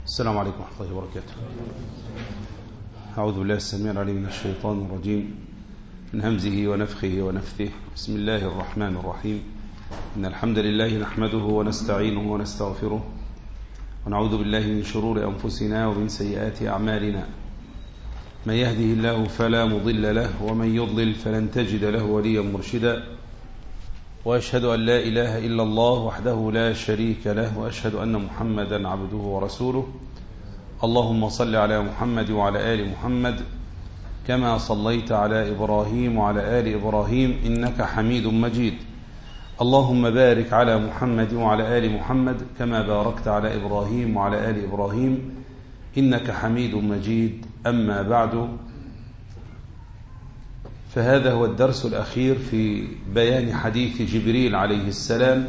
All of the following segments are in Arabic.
السلام عليكم ورحمة الله وبركاته. أعوذ بالله السميع العليم من الشيطان الرجيم من همزه ونفخه ونفثه. بسم الله الرحمن الرحيم. إن الحمد لله نحمده ونستعينه ونستغفره ونعوذ بالله من شرور أنفسنا ومن سيئات أعمالنا. من يهده الله فلا مضل له ومن يضلل فلن تجد له وليا مرشدا، وأشهد أن لا إله إلا الله وحده لا شريك له، وأشهد أن محمدا عبده ورسوله. اللهم صل على محمد وعلى آل محمد كما صليت على إبراهيم وعلى آل إبراهيم إنك حميد مجيد. اللهم بارك على محمد وعلى آل محمد كما باركت على إبراهيم وعلى آل إبراهيم إنك حميد مجيد. أما بعد، فهذا هو الدرس الأخير في بيان حديث جبريل عليه السلام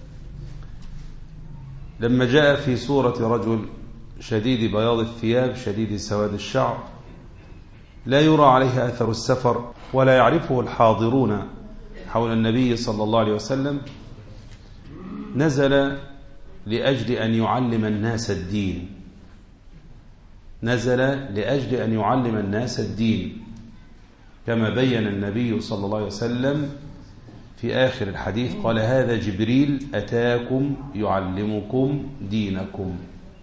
لما جاء في صورة رجل شديد بياض الثياب شديد سواد الشعر، لا يرى عليه أثر السفر ولا يعرفه الحاضرون حول النبي صلى الله عليه وسلم. نزل لأجل أن يعلم الناس الدين، نزل لأجل أن يعلم الناس الدين، كما بين النبي صلى الله عليه وسلم في آخر الحديث قال: هذا جبريل أتاكم يعلمكم دينكم.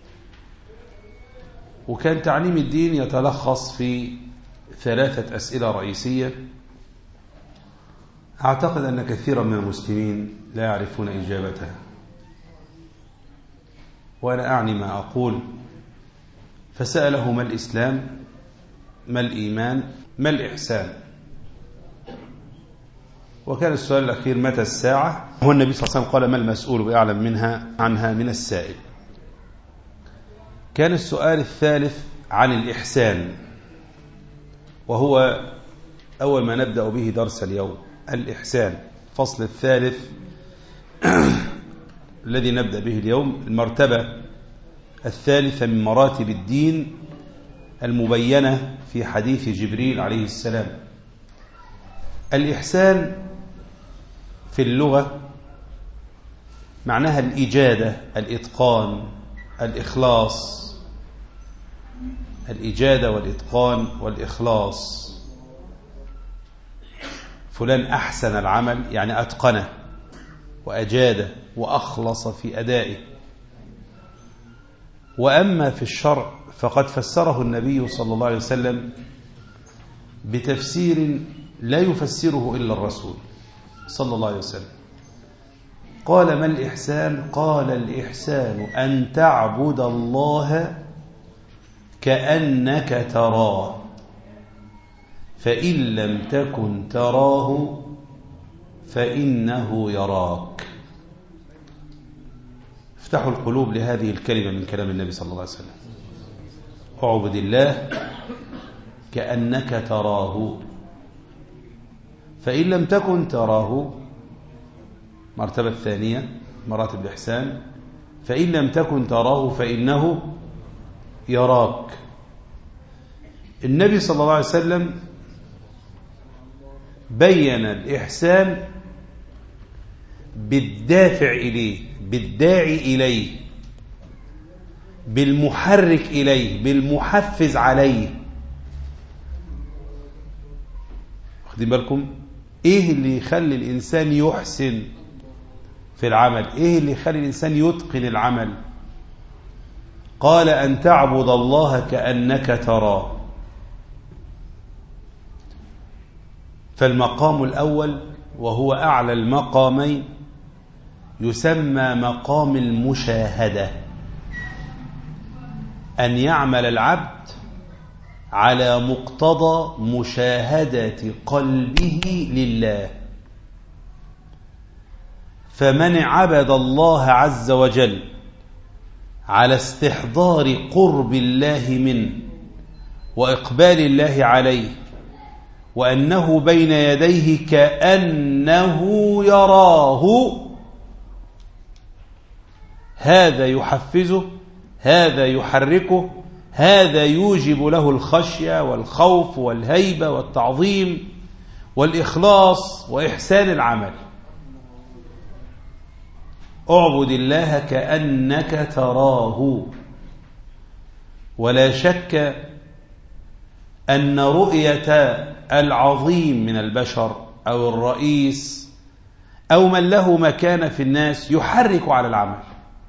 وكان تعليم الدين يتلخص في 3 أسئلة رئيسية أعتقد أن كثيرا من المسلمين لا يعرفون إجابتها، وأنا أعني ما أقول. فسأله: ما الإسلام؟ ما الإيمان؟ ما الإحسان؟ وكان السؤال الأخير: متى الساعة؟ هو النبي صلى الله عليه وسلم قال: ما المسؤول بأعلم عنها من السائل. كان السؤال الثالث عن الإحسان، وهو أول ما نبدأ به درس اليوم، الإحسان. الفصل الثالث الذي نبدأ به اليوم، المرتبة الثالثة من مراتب الدين المبينة في حديث جبريل عليه السلام. الإحسان في اللغة معناها الإجادة، الإتقان، الإخلاص. الإجادة والإتقان والإخلاص. فلان أحسن العمل يعني أتقنه وأجاده وأخلص في أدائه. وأما في الشرع فقد فسره النبي صلى الله عليه وسلم بتفسير لا يفسره إلا الرسول صلى الله عليه وسلم. قال: ما الإحسان؟ قال: الإحسان أن تعبد الله كأنك تراه، فإن لم تكن تراه فإنه يراك. افتحوا القلوب لهذه الكلمة من كلام النبي صلى الله عليه وسلم: اعبد الله كأنك تراه، فإن لم تكن تراه. مرتبة الثانية مراتب الإحسان: فإن لم تكن تراه فإنه يراك. النبي صلى الله عليه وسلم بين الإحسان بالدافع إليه، بالداعي إليه، بالمحرك إليه، بالمحفز عليه. واخدين بالكم؟ إيه اللي يخلي الإنسان يحسن في العمل؟ إيه اللي يخلي الإنسان يتقن العمل؟ قال: أن تعبد الله كأنك تراه. فالمقام الأول وهو أعلى المقامين يسمى مقام المشاهدة، أن يعمل العبد على مقتضى مشاهدة قلبه لله. فمن عبد الله عز وجل على استحضار قرب الله منه وإقبال الله عليه، وأنه بين يديه كأنه يراه، هذا يحفزه، هذا يحركه، هذا يوجب له الخشية والخوف والهيبة والتعظيم والإخلاص وإحسان العمل. اعبد الله كأنك تراه. ولا شك أن رؤية العظيم من البشر أو الرئيس أو من له مكانة في الناس يحرك على العمل.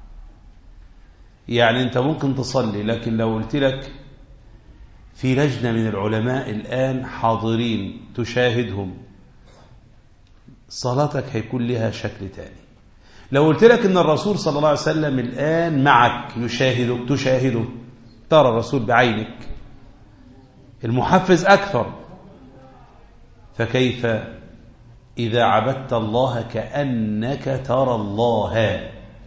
يعني أنت ممكن تصلي، لكن لو قلت لك في لجنة من العلماء الآن حاضرين تشاهدهم، صلاتك هيكون لها شكل تاني. لو قلت لك أن الرسول صلى الله عليه وسلم الآن معك يشاهدك، تشاهده، ترى الرسول بعينك، المحفز أكثر. فكيف إذا عبدت الله كأنك ترى الله؟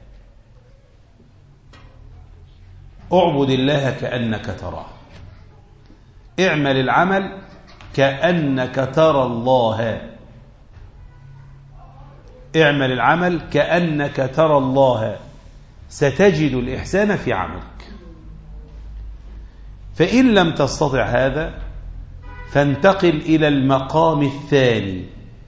اعبد الله كأنك تراه، اعمل العمل كأنك ترى الله، اعمل العمل كأنك ترى الله، ستجد الإحسان في عملك. فإن لم تستطع هذا فانتقل إلى المقام الثاني،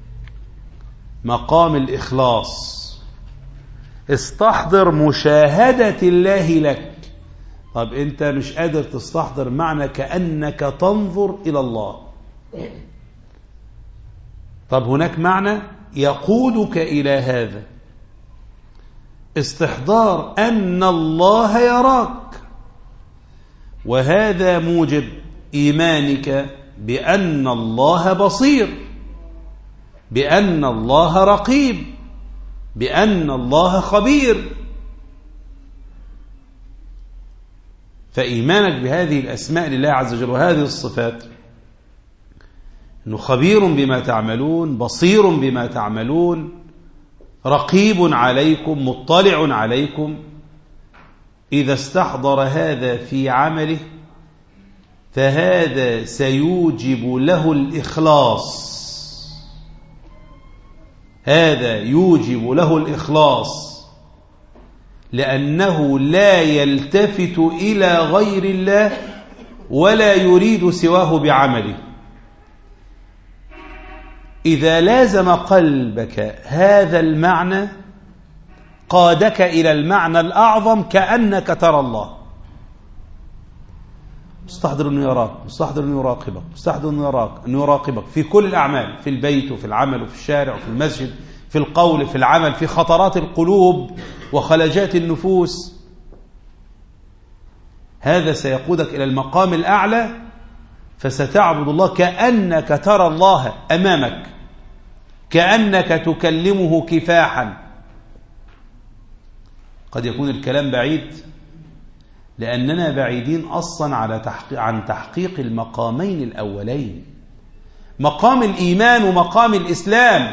مقام الإخلاص. استحضر مشاهدة الله لك. طب أنت مش قادر تستحضر معنى كأنك تنظر إلى الله. طب هناك معنى يقودك إلى هذا، استحضار أن الله يراك، وهذا موجب إيمانك بأن الله بصير، بأن الله رقيب، بأن الله خبير. فإيمانك بهذه الأسماء لله عز وجل وهذه الصفات، أنه خبير بما تعملون، بصير بما تعملون، رقيب عليكم، مطلع عليكم، إذا استحضر هذا في عمله فهذا سيوجب له الإخلاص. هذا يوجب له الإخلاص، لأنه لا يلتفت إلى غير الله ولا يريد سواه بعمله. إذا لازم قلبك هذا المعنى قادك إلى المعنى الأعظم، كأنك ترى الله. مستحضر أنه يراك، مستحضر أنه يراقبك، مستحضر أنه يراقبك في كل الأعمال، في البيت وفي العمل وفي الشارع وفي المسجد، في القول، في العمل، في خطرات القلوب وخلجات النفوس. هذا سيقودك إلى المقام الأعلى، فستعبد الله كأنك ترى الله أمامك، كأنك تكلمه كفاحا. قد يكون الكلام بعيد لأننا بعيدين أصلا عن تحقيق المقامين الأولين، مقام الإيمان ومقام الإسلام.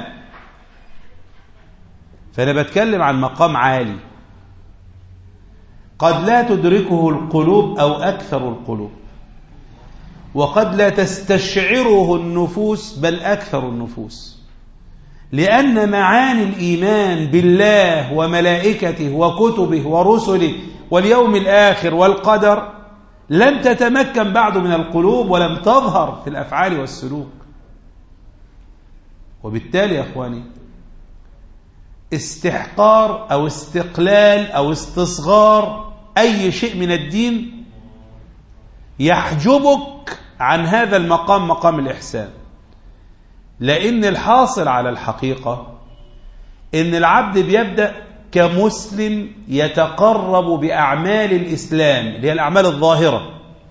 فأنا بتكلم عن مقام عالي قد لا تدركه القلوب أو أكثر القلوب، وقد لا تستشعره النفوس بل أكثر النفوس، لأن معاني الإيمان بالله وملائكته وكتبه ورسله واليوم الآخر والقدر لم تتمكن بعد من القلوب ولم تظهر في الأفعال والسلوك. وبالتالي يا أخواني، استحقار أو استقلال أو استصغار أي شيء من الدين يحجبك عن هذا المقام، مقام الإحسان. لأن الحاصل على الحقيقة إن العبد بيبدأ كمسلم يتقرب بأعمال الإسلام اللي هي الأعمال الظاهرة،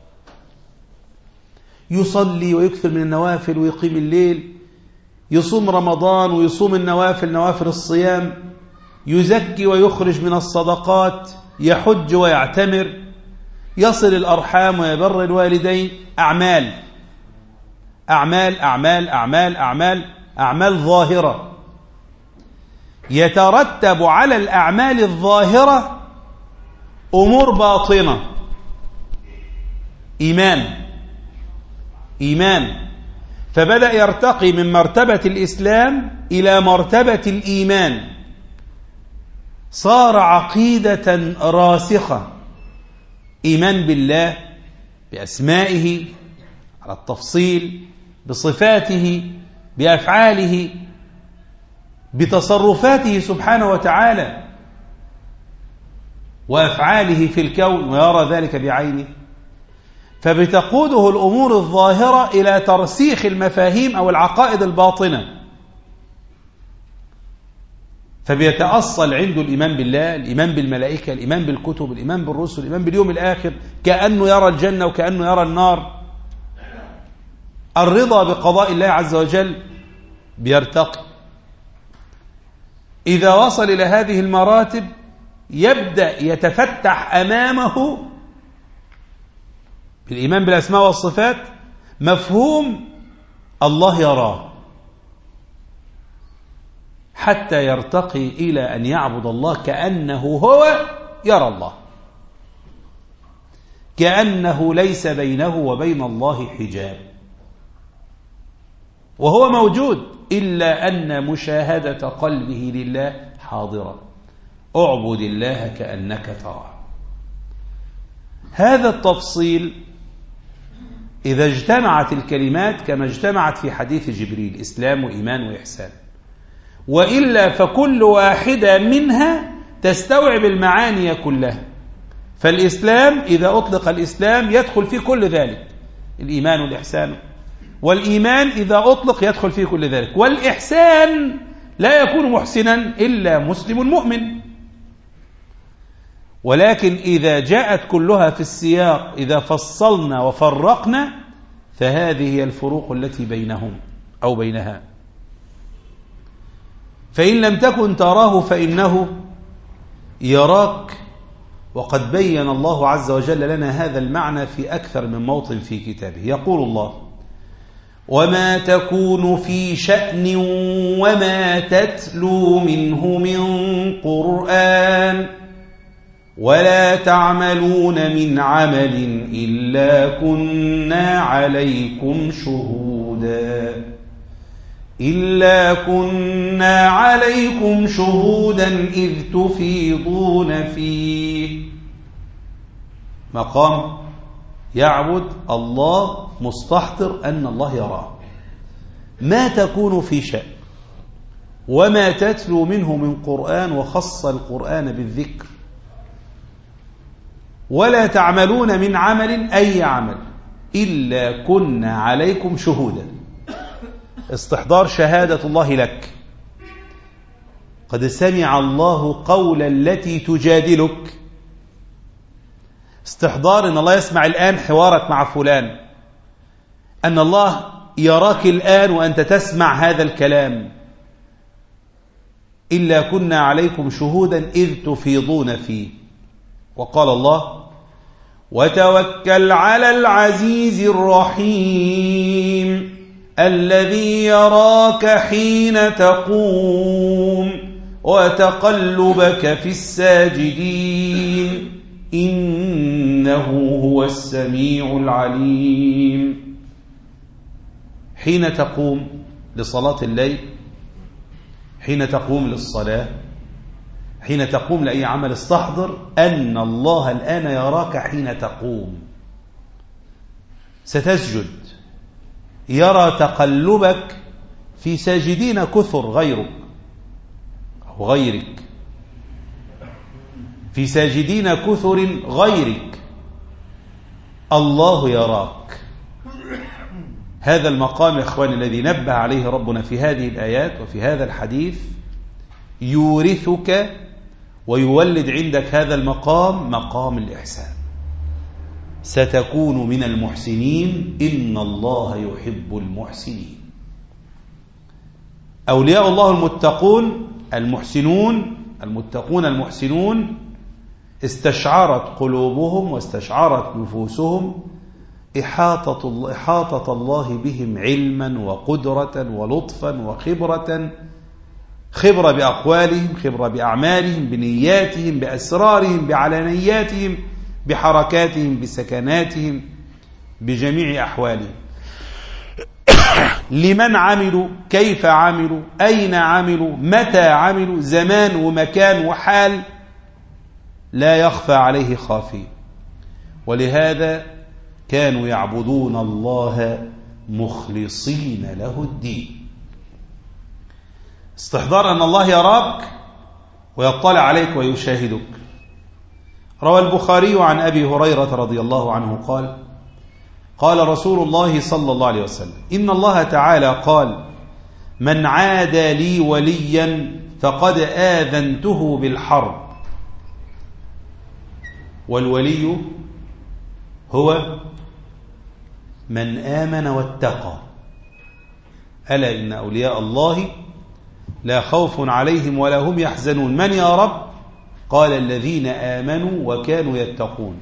يصلي ويكثر من النوافل ويقيم الليل، يصوم رمضان ويصوم النوافل، نوافل الصيام، يزكي ويخرج من الصدقات، يحج ويعتمر، يصل الأرحام ويبر الوالدين. أعمال أعمال أعمال أعمال أعمال أعمال ظاهرة. يترتب على الأعمال الظاهرة أمور باطنة، إيمان. فبدأ يرتقي من مرتبة الإسلام إلى مرتبة الإيمان، صار عقيدة راسخة، إيمان بالله بأسمائه على التفصيل، بصفاته، بأفعاله، بتصرفاته سبحانه وتعالى وأفعاله في الكون، ويرى ذلك بعينه. فبتقوده الأمور الظاهرة إلى ترسيخ المفاهيم أو العقائد الباطنة، فبيتأصل عنده الإيمان بالله، الإيمان بالملائكة، الإيمان بالكتب، الإيمان بالرسل، الإيمان باليوم الآخر، كأنه يرى الجنة وكأنه يرى النار. الرضا بقضاء الله عز وجل بيرتقي. إذا وصل إلى هذه المراتب يبدأ يتفتح أمامه بالإيمان بالأسماء والصفات مفهوم الله يراه، حتى يرتقي إلى أن يعبد الله كأنه هو يرى الله، كأنه ليس بينه وبين الله حجاب، وهو موجود، إلا أن مشاهدة قلبه لله حاضرة. اعبد الله كأنك تراه. هذا التفصيل إذا اجتمعت الكلمات كما اجتمعت في حديث جبريل، إسلام وإيمان وإحسان، وإلا فكل واحدة منها تستوعب المعاني كلها. فالإسلام إذا أطلق الإسلام يدخل في كل ذلك، الإيمان والإحسان، والإيمان إذا أطلق يدخل في كل ذلك، والإحسان لا يكون محسنا إلا مسلم مؤمن. ولكن إذا جاءت كلها في السياق، إذا فصلنا وفرقنا، فهذه هي الفروق التي بينهم أو بينها. فإن لم تكن تراه فإنه يراك، وقد بين الله عز وجل لنا هذا المعنى في أكثر من موطن في كتابه. يقول الله: وما تكون في شأن وما تتلو منه من قرآن ولا تعملون من عمل إلا كنا عليكم شهودا إذ تفيضون فيه. مقام يعبد الله مستحضر أن الله يراه. ما تكون في شأن وما تتلو منه من قرآن، وخص القرآن بالذكر. ولا تعملون من عمل، أي عمل، إلا كنا عليكم شهودا. استحضار شهادة الله لك. قد سمع الله قول التي تجادلك. استحضار أن الله يسمع الآن حوارك مع فلان، أن الله يراك الآن وأنت تسمع هذا الكلام. إلا كنا عليكم شهودا إذ تفيضون فيه. وقال الله: وتوكل على العزيز الرحيم الذي يراك حين تقوم وتقلبك في الساجدين إنه هو السميع العليم. حين تقوم لصلاة الليل، حين تقوم للصلاة، حين تقوم لأي عمل، استحضر أن الله الآن يراك حين تقوم. ستسجد، يرى تقلبك في ساجدين كثر غيرك أو غيرك، في ساجدين كثر غيرك، الله يراك. هذا المقام يا إخواني الذي نبه عليه ربنا في هذه الآيات وفي هذا الحديث يورثك ويولد عندك هذا المقام، مقام الإحسان. ستكون من المحسنين إن الله يحب المحسنين. أولياء الله المتقون المحسنون، المتقون المحسنون، استشعرت قلوبهم واستشعرت نفوسهم إحاطة الله بهم علما وقدرة ولطفا وخبرة، خبرة بأقوالهم، خبرة بأعمالهم، بنياتهم، بأسرارهم، بعلانياتهم، بحركاتهم، بسكناتهم، بجميع أحوالهم. لمن عملوا، كيف عملوا، أين عملوا، متى عملوا، زمان ومكان وحال، لا يخفى عليه خافي. ولهذا كانوا يعبدون الله مخلصين له الدين. استحضار أن الله يراك ويطلع عليك ويشاهدك. روى البخاري عن أبي هريرة رضي الله عنه قال: قال رسول الله صلى الله عليه وسلم: إن الله تعالى قال: من عادى لي وليا فقد آذنته بالحرب. والولي هو من آمن واتقى. ألا إن أولياء الله لا خوف عليهم ولا هم يحزنون. من يا رب؟ قال: الذين آمنوا وكانوا يتقون.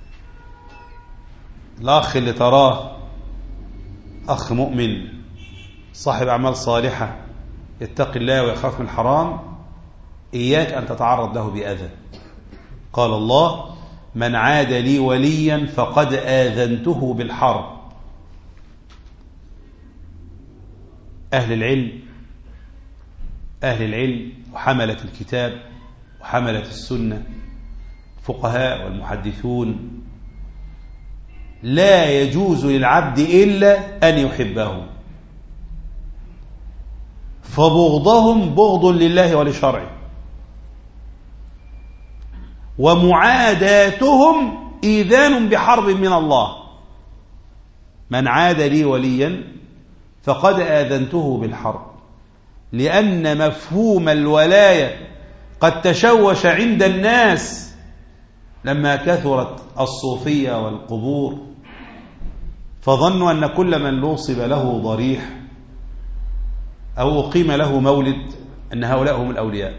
الأخ اللي تراه أخ مؤمن صاحب أعمال صالحة يتقي الله ويخاف من الحرام، إياك أن تتعرض له بأذى. قال الله: من عاد لي وليا فقد آذنته بالحرب. أهل العلم وحملة الكتاب وحملة السنة، الفقهاء والمحدثون، لا يجوز للعبد إلا أن يحبهم، فبغضهم بغض لله ولشرعه، ومعاداتهم إيذان بحرب من الله. من عاد لي وليا فقد آذنته بالحرب، لأن مفهوم الولاية قد تشوش عند الناس لما كثرت الصوفية والقبور، فظنوا أن كل من نصب له ضريح أو أقيم له مولد أن هؤلاء هم الأولياء.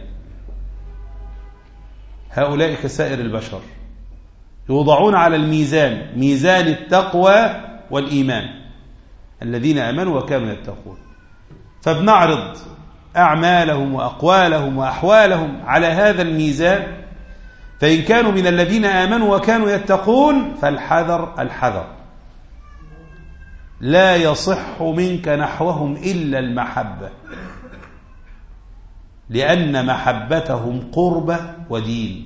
هؤلاء كسائر البشر يوضعون على الميزان، ميزان التقوى والإيمان، الذين آمنوا وكانوا يتقون. فبنعرض أعمالهم وأقوالهم وأحوالهم على هذا الميزان، فإن كانوا من الذين آمنوا وكانوا يتقون فالحذر الحذر. لا يصح منك نحوهم إلا المحبة، لأن محبتهم قربة ودين.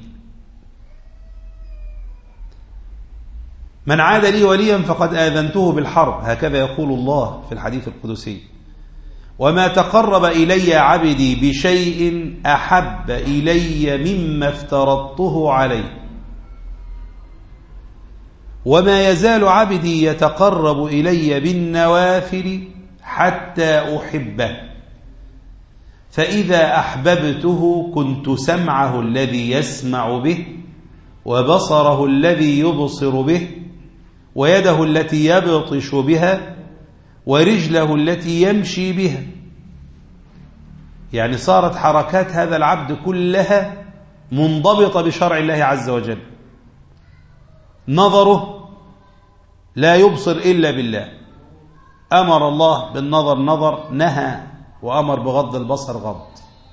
من عاد لي وليا فقد آذنته بالحرب، هكذا يقول الله في الحديث القدسي: وما تقرب إلي عبدي بشيء أحب إلي مما افترضته عليه، وما يزال عبدي يتقرب إلي بالنوافل حتى أحبه، فإذا أحببته كنت سمعه الذي يسمع به، وبصره الذي يبصر به، ويده التي يبطش بها، ورجله التي يمشي بها. يعني صارت حركات هذا العبد كلها منضبطة بشرع الله عز وجل. نظره لا يبصر إلا بالله، أمر الله بالنظر نظر، نهى وأمر بغض البصر غض.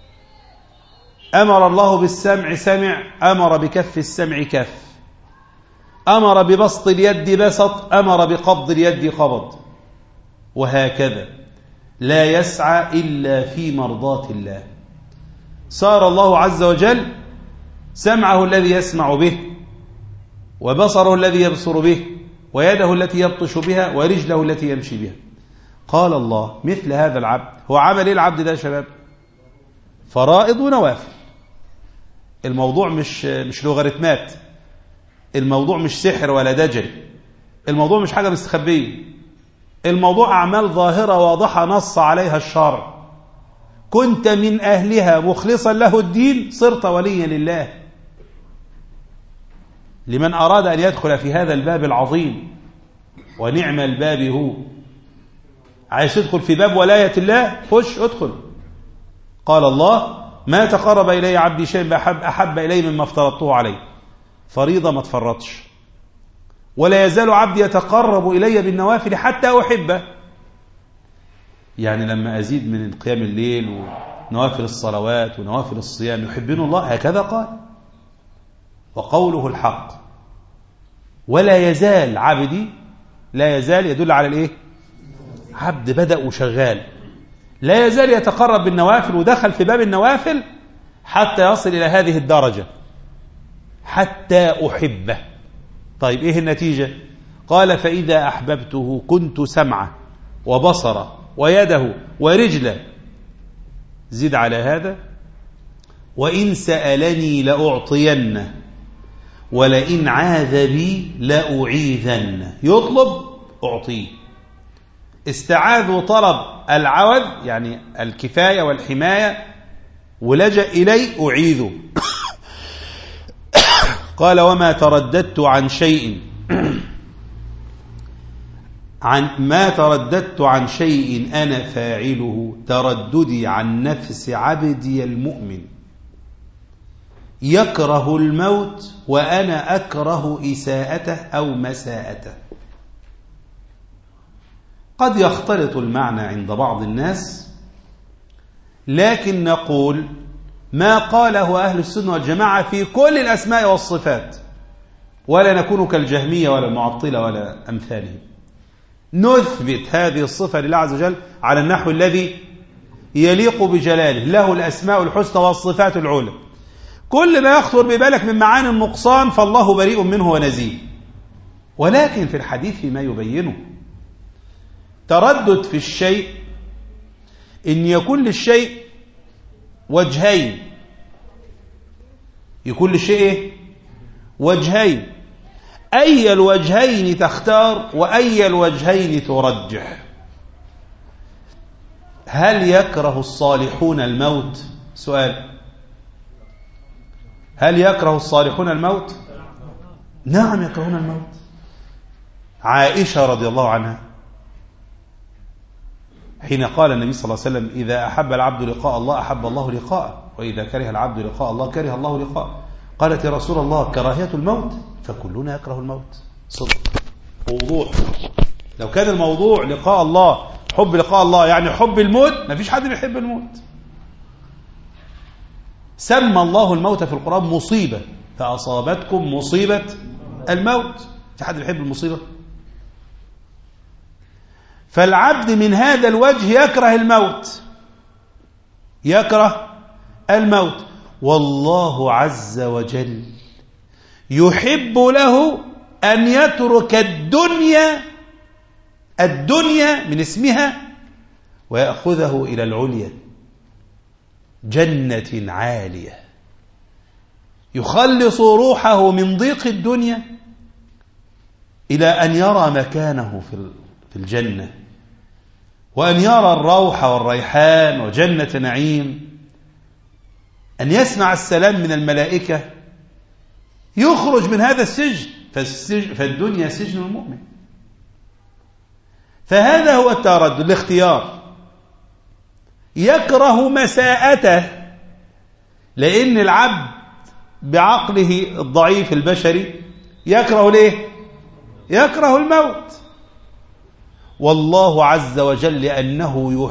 أمر الله بالسمع سمع، أمر بكف السمع كف. أمر ببسط اليد بسط، أمر بقبض اليد قبض. وهكذا لا يسعى إلا في مرضاة الله. صار الله عز وجل سمعه الذي يسمع به، وبصره الذي يبصر به، ويده التي يبطش بها، ورجله التي يمشي بها. قال الله: مثل هذا العبد، هو عمل ايه العبد ده يا شباب؟ فرائض ونوافل. الموضوع مش لوغاريتمات، الموضوع مش سحر ولا دجل، الموضوع مش حاجة مستخبية، الموضوع أعمال ظاهرة واضحة نص عليها الشرع. كنت من أهلها مخلصا له الدين صرت وليا لله. لمن أراد أن يدخل في هذا الباب العظيم، ونعم الباب هو. عايز تدخل في باب ولاية الله؟ خش ادخل. قال الله: ما تقرب إلي عبدي شيء أحب إلي مما افترضته عليه. فريضة ما تفرطش. ولا يزال عبدي يتقرب إلي بالنوافل حتى أحبه. يعني لما أزيد من قيام الليل ونوافل الصلوات ونوافل الصيام يحبون الله، هكذا قال، وقوله الحق. ولا يزال عبدي، لا يزال يدل على الايه؟ عبد بدأ وشغال، لا يزال يتقرب بالنوافل، ودخل في باب النوافل حتى يصل إلى هذه الدرجة، حتى أحبه. طيب إيه النتيجة؟ قال: فإذا أحببته كنت سمعه وبصره ويده ورجله. زد على هذا: وإن سألني لأعطينه، ولئن عاذ بي لأعيذنه. يطلب أعطيه، استعاذ وطلب العوض يعني الكفاية والحماية ولجأ إلي أعيذه. قال وما ترددت عن شيء ما ترددت عن شيء أنا فاعله ترددي عن نفس عبدي المؤمن يكره الموت وأنا أكره إساءته أو مساءته. قد يختلط المعنى عند بعض الناس، لكن نقول ما قاله أهل السنة والجماعة في كل الأسماء والصفات، ولا نكون كالجهمية ولا المعطلة ولا أمثالهم. نثبت هذه الصفة لله عز وجل على النحو الذي يليق بجلاله، له الأسماء الحسنى والصفات العلى. كل ما يخطر ببالك من معاني النقصان فالله بريء منه ونزيه، ولكن في الحديث ما يبينه. تردد في الشيء إن يكون للشيء وجهين، يكون للشيء وجهين، أي الوجهين تختار وأي الوجهين ترجح؟ هل يكره الصالحون الموت؟ سؤال، هل يكره الصالحون الموت؟ نعم يكرهون الموت. عائشة رضي الله عنها حين قال النبي صلى الله عليه وسلم إذا أحب العبد لقاء الله أحب الله لقاءه، وإذا كره العبد لقاء الله كره الله لقاءه. قالت يا رسول الله كراهية الموت؟ فكلنا يكره الموت. صدق ووضوح. لو كان الموضوع لقاء الله، حب لقاء الله يعني حب الموت، ما فيش حد بيحب الموت. سمى الله الموت في القرآن مصيبة، فأصابتكم مصيبة الموت. في حد بيحب المصيبة؟ فالعبد من هذا الوجه يكره الموت، يكره الموت، والله عز وجل يحب له أن يترك الدنيا من اسمها ويأخذه إلى العليا، جنة عالية، يخلص روحه من ضيق الدنيا إلى أن يرى مكانه في الجنة، وأن يرى الروح والريحان وجنة نعيم، أن يسمع السلام من الملائكة، يخرج من هذا السجن. فالدنيا سجن المؤمن. فهذا هو التردد، الاختيار. يكره مساءته، لأن العبد بعقله الضعيف البشري يكره ليه؟ يكره الموت. والله عز وجل لأنه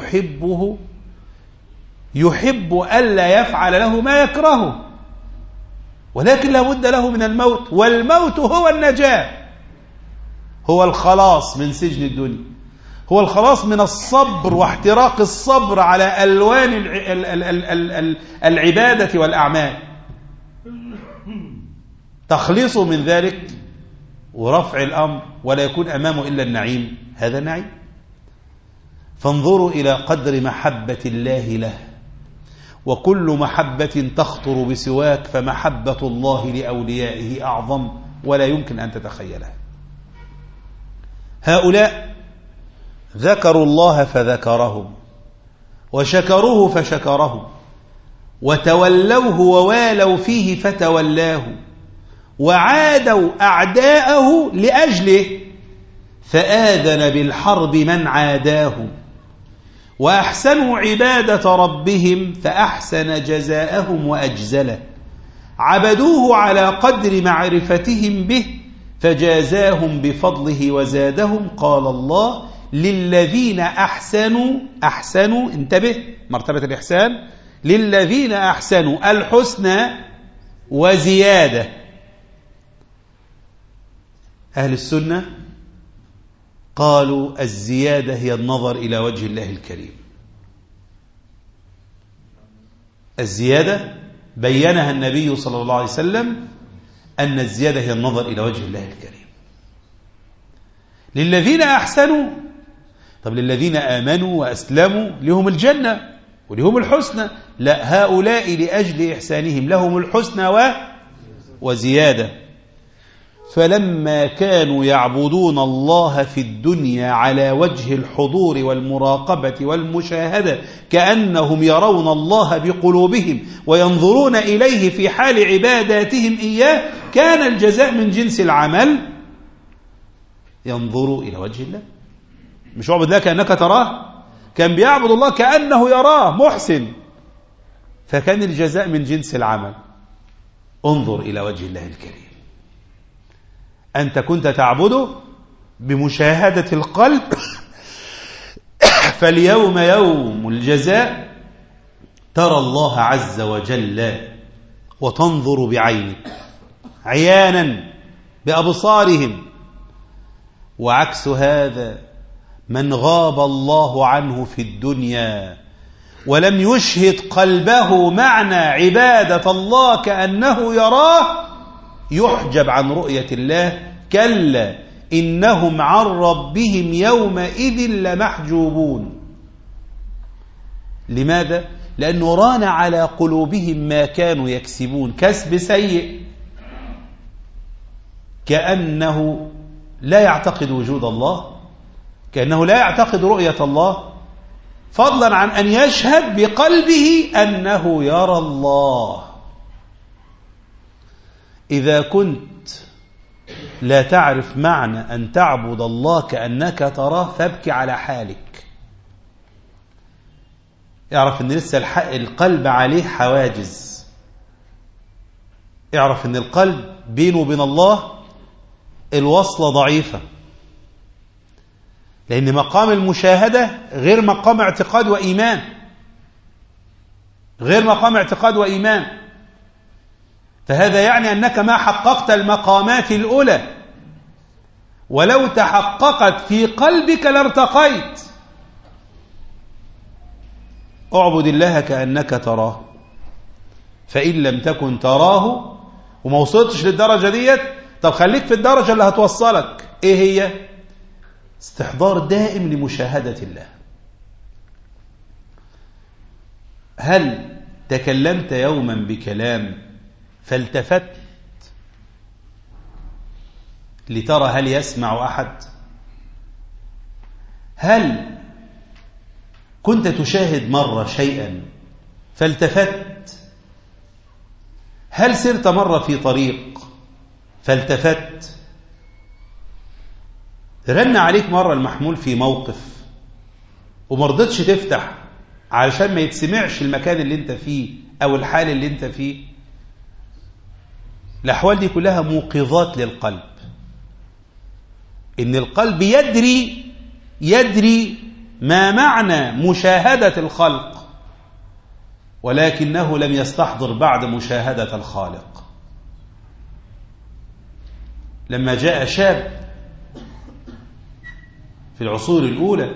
يحب ألا يفعل له ما يكرهه، ولكن لا بد له من الموت، والموت هو النجاة، هو الخلاص من سجن الدنيا، هو الخلاص من الصبر واحتراق الصبر على ألوان العبادة والأعمال، تخليصه من ذلك ورفع الأمر، ولا يكون أمامه إلا النعيم. هذا النعيم. فانظروا إلى قدر محبة الله له، وكل محبة تخطر بسواك فمحبة الله لأوليائه أعظم ولا يمكن أن تتخيلها. هؤلاء ذكروا الله فذكرهم، وشكروه فشكرهم، وتولوه ووالوا فيه فتولاه، وعادوا أعداءه لأجله فآذن بالحرب من عاداه، وأحسنوا عبادة ربهم فأحسن جزاءهم وأجزله، عبدوه على قدر معرفتهم به فجازاهم بفضله وزادهم. قال الله للذين أحسنوا انتبه مرتبة الإحسان، للذين أحسنوا الحسنى وزيادة. أهل السنة قالوا الزيادة هي النظر إلى وجه الله الكريم. الزيادة بينها النبي صلى الله عليه وسلم أن الزيادة هي النظر إلى وجه الله الكريم. للذين أحسنوا، طب للذين آمنوا وأسلموا لهم الجنة ولهم الحسنى، لا، هؤلاء لأجل إحسانهم لهم الحسنى وزيادة. فلما كانوا يعبدون الله في الدنيا على وجه الحضور والمراقبة والمشاهدة كأنهم يرون الله بقلوبهم وينظرون إليه في حال عباداتهم إياه، كان الجزاء من جنس العمل. ينظروا إلى وجه الله، مش عبد الله كأنك تراه، كان بيعبد الله كأنه يراه محسن، فكان الجزاء من جنس العمل. انظر إلى وجه الله الكريم. أنت كنت تعبده بمشاهدة القلب فاليوم يوم الجزاء، ترى الله عز وجل وتنظر بعينك عيانا بأبصارهم. وعكس هذا من غاب الله عنه في الدنيا ولم يشهد قلبه معنى عبادة الله كأنه يراه، يحجب عن رؤية الله. كلا إنهم عن ربهم يومئذ لمحجوبون. لماذا؟ لأنه ران على قلوبهم ما كانوا يكسبون، كسب سيء، كأنه لا يعتقد وجود الله، كأنه لا يعتقد رؤية الله، فضلا عن أن يشهد بقلبه أنه يرى الله. إذا كنت لا تعرف معنى أن تعبد الله كأنك تراه فابكي على حالك. اعرف أن لسه القلب عليه حواجز. اعرف أن القلب بينه وبين الله الوصلة ضعيفة، لأن مقام المشاهدة غير مقام اعتقاد وإيمان، غير مقام اعتقاد وإيمان. فهذا يعني أنك ما حققت المقامات الأولى، ولو تحققت في قلبك لارتقيت. اعبد الله كأنك تراه، فإن لم تكن تراه وما وصلتش للدرجة ديت، طب خليك في الدرجة اللي هتوصلك. ايه هي؟ استحضار دائم لمشاهدة الله. هل تكلمت يوما بكلام فالتفت لترى هل يسمع أحد؟ هل كنت تشاهد مرة شيئا فالتفت؟ هل سرت مرة في طريق فالتفت؟ رن عليك مرة المحمول في موقف ومرضتش تفتح علشان ما يتسمعش المكان اللي انت فيه أو الحال اللي انت فيه؟ الأحوال دي كلها موقظات للقلب، إن القلب يدري ما معنى مشاهدة الخلق، ولكنه لم يستحضر بعد مشاهدة الخالق. لما جاء شاب في العصور الأولى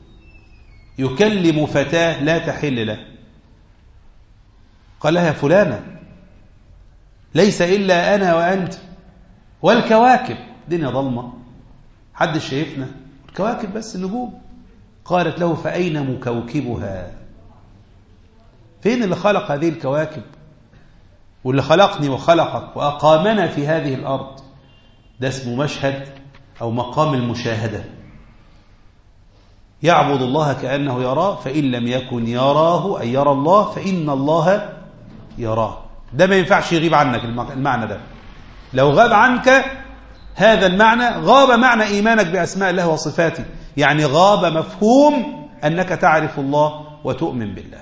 يكلم فتاة لا تحل له، قال لها: يا فلانة، ليس إلا أنا وأنت والكواكب، الدنيا ظلمة، حد شايفنا، الكواكب بس النجوم. قالت له: فأين مكوكبها؟ فين اللي خلق هذه الكواكب واللي خلقني وخلقك وأقامنا في هذه الأرض؟ ده اسمه مشهد أو مقام المشاهدة. يعبد الله كأنه يراه، فإن لم يكن يراه أي يرى الله فإن الله يراه. ده ما ينفعش يغيب عنك المعنى ده. لو غاب عنك هذا المعنى غاب معنى إيمانك بأسماء الله وصفاته، يعني غاب مفهوم أنك تعرف الله وتؤمن بالله.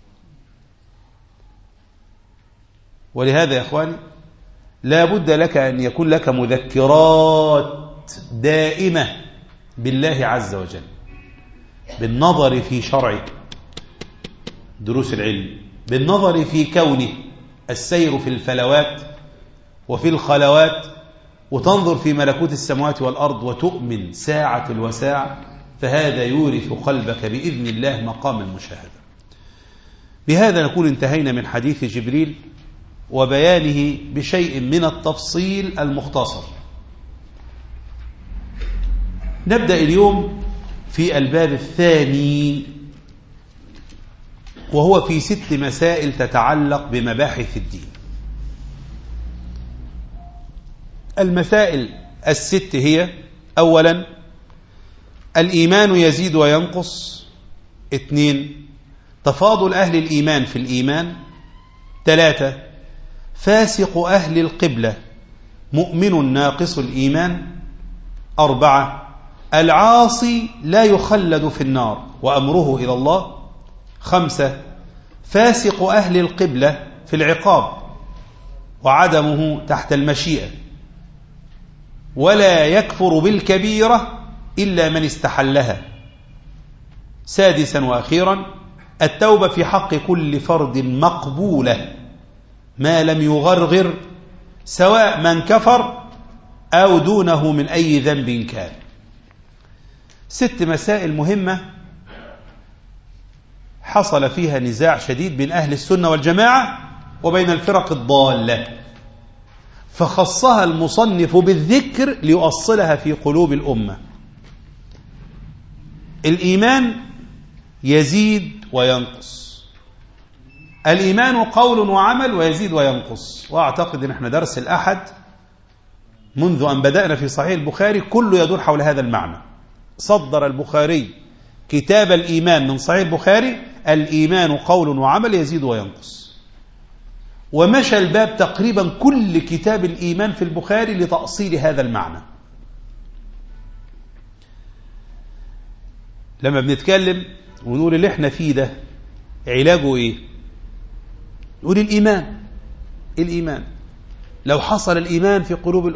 ولهذا يا إخواني لا بد لك أن يكون لك مذكرات دائمة بالله عز وجل، بالنظر في شرعه، دروس العلم، بالنظر في كونه، السير في الفلوات وفي الخلوات، وتنظر في ملكوت السماوات والأرض وتؤمن ساعة الوساعة، فهذا يورث قلبك بإذن الله مقام المشاهدة. بهذا نكون انتهينا من حديث جبريل وبيانه بشيء من التفصيل المختصر. نبدأ اليوم في الباب الثاني، وهو في 6 مسائل تتعلق بمباحث الدين. المسائل الست هي: أولا الإيمان يزيد وينقص. 2 تفاضل أهل الإيمان في الإيمان. 3 فاسق أهل القبلة مؤمن ناقص الإيمان. 4 العاصي لا يخلد في النار وأمره إلى الله. 5 فاسق أهل القبلة في العقاب وعدمه تحت المشيئة، ولا يكفر بالكبيرة إلا من استحلها. 6 وأخيرا التوبة في حق كل فرد مقبولة ما لم يغرغر، سواء من كفر أو دونه من أي ذنب كان. 6 مسائل مهمة حصل فيها نزاع شديد بين أهل السنة والجماعة وبين الفرق الضالة، فخصها المصنف بالذكر ليؤصلها في قلوب الأمة. الإيمان يزيد وينقص. الإيمان قول وعمل ويزيد وينقص. وأعتقد أن احنا درس الأحد منذ أن بدأنا في صحيح البخاري كله يدور حول هذا المعنى. صدر البخاري كتاب الإيمان من صحيح البخاري: الإيمان قول وعمل يزيد وينقص. ومشى الباب تقريبا كل كتاب الإيمان في البخاري لتأصيل هذا المعنى. لما بنتكلم ونقول اللي احنا فيه ده علاجه ايه؟ نقول الإيمان لو حصل الإيمان في قلوب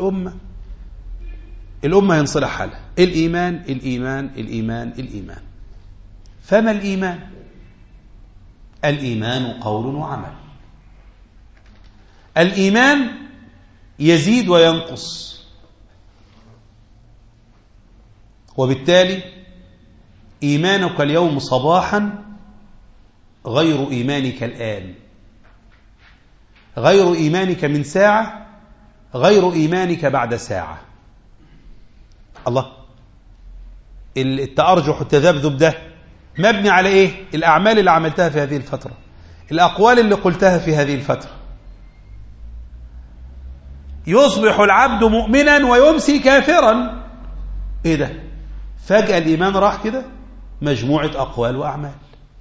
الأمة ينصلح حالها. الإيمان. فما الإيمان؟ الإيمان قول وعمل. الإيمان يزيد وينقص، وبالتالي إيمانك اليوم صباحا غير إيمانك الآن، غير إيمانك من ساعة غير إيمانك بعد ساعة. الله، التأرجح والتذبذب ده مبني على إيه؟ الأعمال اللي عملتها في هذه الفترة، الأقوال اللي قلتها في هذه الفترة. يصبح العبد مؤمنا ويمسي كافرا. إيه ده؟ فجأة الإيمان راح كده، مجموعة أقوال وأعمال.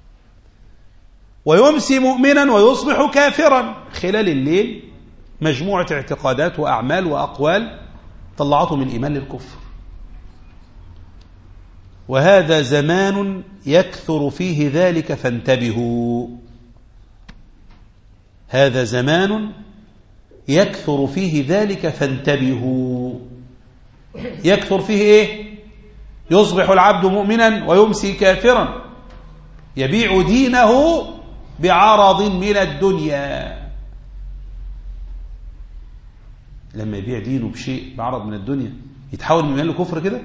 ويمسي مؤمنا ويصبح كافرا، خلال الليل مجموعة اعتقادات وأعمال وأقوال طلعته من الإيمان للكفر. وهذا زمان يكثر فيه ذلك فانتبهوا. هذا زمان يكثر فيه ذلك فانتبهوا. يكثر فيه إيه؟ يصبح العبد مؤمنا ويمسي كافرا، يبيع دينه بعرض من الدنيا. لما يبيع دينه بشيء بعرض من الدنيا يتحول من له كفر كده.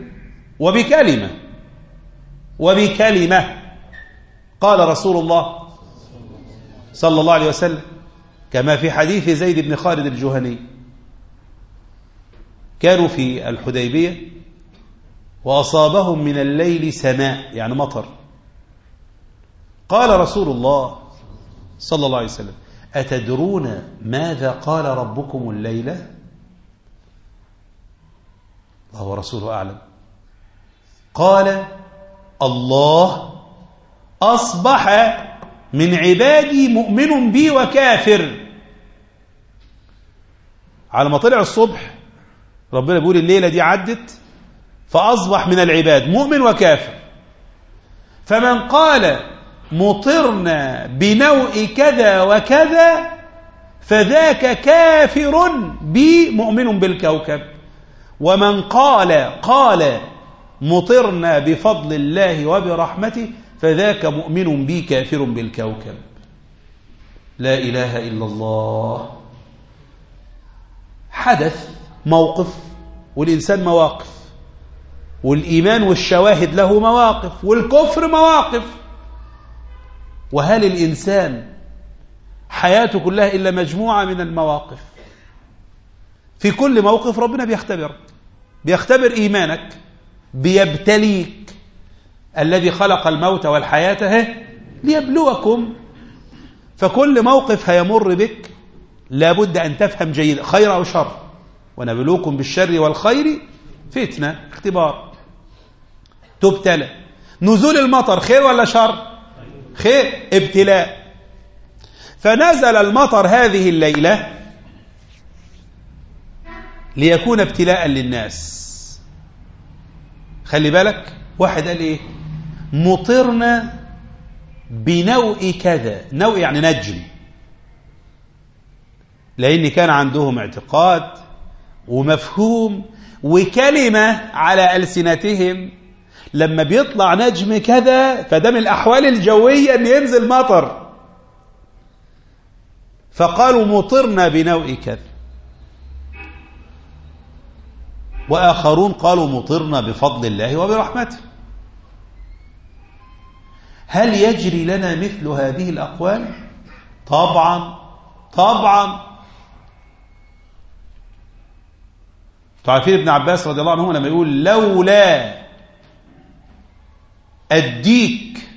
وبكلمة قال رسول الله صلى الله عليه وسلم كما في حديث زيد بن خالد الجهني: كانوا في الحديبية وأصابهم من الليل سماء، يعني مطر. قال رسول الله صلى الله عليه وسلم: أتدرون ماذا قال ربكم الليلة؟ الله ورسوله أعلم. قال: الله أصبح من عبادي مؤمن بي وكافر. على ما طلع الصبح ربنا بيقول الليلة دي عدت، فأصبح من العباد مؤمن وكافر. فمن قال مطرنا بنوء كذا وكذا فذاك كافر بي مؤمن بالكوكب. ومن قال مطرنا بفضل الله وبرحمته فذاك مؤمن بي كافر بالكوكب. لا إله إلا الله. حدث موقف، والإنسان مواقف، والإيمان والشواهد له مواقف، والكفر مواقف. وهل الإنسان حياته كلها إلا مجموعة من المواقف؟ في كل موقف ربنا بيختبر إيمانك، بيبتليك. الذي خلق الموت والحياة ليبلوكم. فكل موقف هيمر بك لابد أن تفهم جيدا، خير أو شر. ونبلوكم بالشر والخير فتنة، اختبار، تبتلى. نزول المطر خير ولا شر؟ خير، ابتلاء. فنزل المطر هذه الليلة ليكون ابتلاء للناس. خلي بالك، واحد قال ايه؟ مطرنا بنوء كذا، نوء يعني نجم، لأن كان عندهم اعتقاد ومفهوم وكلمة على ألسنتهم، لما بيطلع نجم كذا فده من الأحوال الجوية أن ينزل مطر، فقالوا مطرنا بنوء كذا. وآخرون قالوا مطرنا بفضل الله وبرحمته. هل يجري لنا مثل هذه الأقوال؟ طبعا طبعا. تعرفين ابن عباس رضي الله عنه لما يقول لولا الديك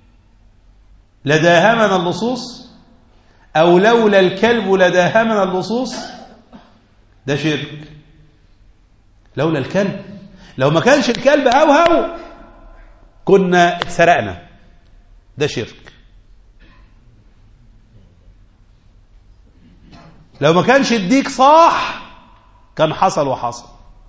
لداهمنا اللصوص، أو لولا الكلب لداهمنا اللصوص، ده شرك. لولا الكلب، لو ما كانش الكلب هوهو كنا اتسرقنا، ده شرك. لو ما كانش الديك صاح كان حصل وحصل.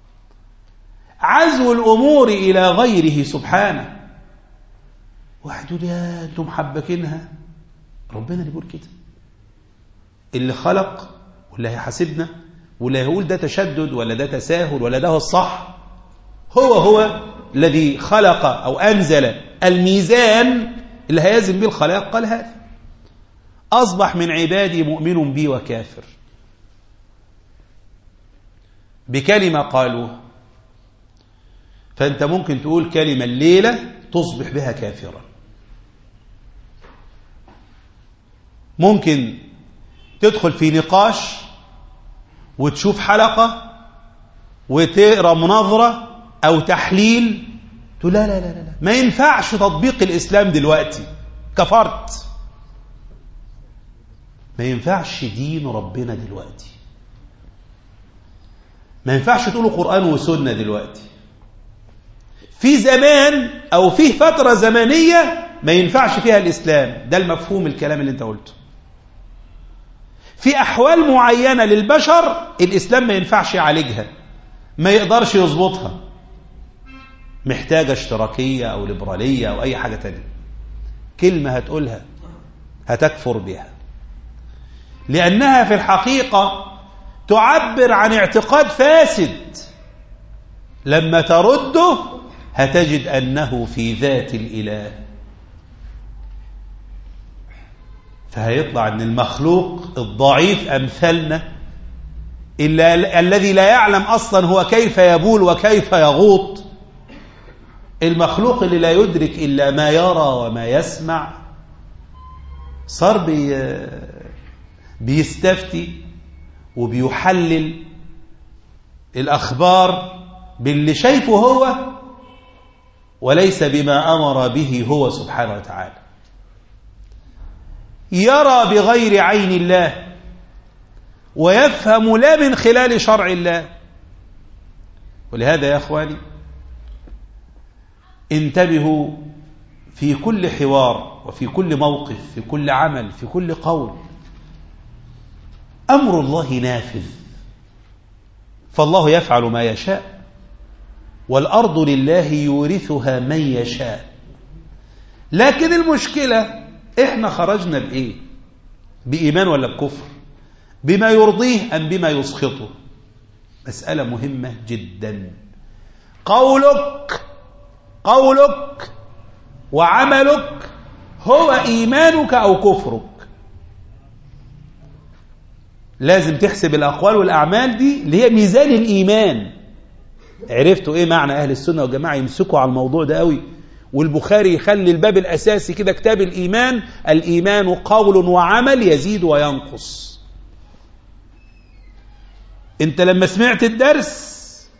عزو الأمور إلى غيره سبحانه. واحد يقول يا أنتم محبكينها، ربنا اللي يقول كده، اللي خلق واللي هيحاسبنا واللي هيقول ده تشدد ولا ده تساهل ولا ده الصح، هو الذي خلق أو أنزل الميزان اللي هيزن به الخلائق. قال هذا أصبح من عبادي مؤمن بي وكافر بكلمة قالوها. فأنت ممكن تقول كلمة الليلة تصبح بها كافرا، ممكن تدخل في نقاش وتشوف حلقة وتقرأ مناظرة أو تحليل تقول لا لا لا لا ما ينفعش تطبيق الإسلام دلوقتي، كفرت. ما ينفعش دين ربنا دلوقتي، ما ينفعش تقولوا قرآن وسنة دلوقتي. في زمان أو في فترة زمنية ما ينفعش فيها الإسلام، ده المفهوم الكلام اللي انت قلته. في أحوال معينة للبشر الإسلام ما ينفعش يعالجها، ما يقدرش يظبطها، محتاجة اشتراكية أو ليبرالية أو أي حاجة تانية. كلمة هتقولها هتكفر بها، لأنها في الحقيقة تعبر عن اعتقاد فاسد، لما ترده هتجد أنه في ذات الإله. فهيطلع أن المخلوق الضعيف أمثلنا الذي لا يعلم أصلا هو كيف يبول وكيف يغوط، المخلوق اللي لا يدرك إلا ما يرى وما يسمع، صار بيستفتي وبيحلل الأخبار باللي شايفه هو وليس بما أمر به هو سبحانه وتعالى. يرى بغير عين الله ويفهم لا من خلال شرع الله. ولهذا يا أخواني انتبهوا في كل حوار وفي كل موقف، في كل عمل، في كل قول، أمر الله نافذ، فالله يفعل ما يشاء، والأرض لله يورثها من يشاء. لكن المشكلة إحنا خرجنا بإيه؟ بإيمان ولا بكفر؟ بما يرضيه أم بما يسخطه؟ مسألة مهمة جدا. قولك وعملك هو إيمانك أو كفرك. لازم تحسب الأقوال والأعمال دي اللي هي ميزان الإيمان. عرفتوا إيه معنى أهل السنة والجماعة يمسكوا على الموضوع ده قوي، والبخاري يخلي الباب الأساسي كده كتاب الإيمان. الإيمان قول وعمل يزيد وينقص. انت لما سمعت الدرس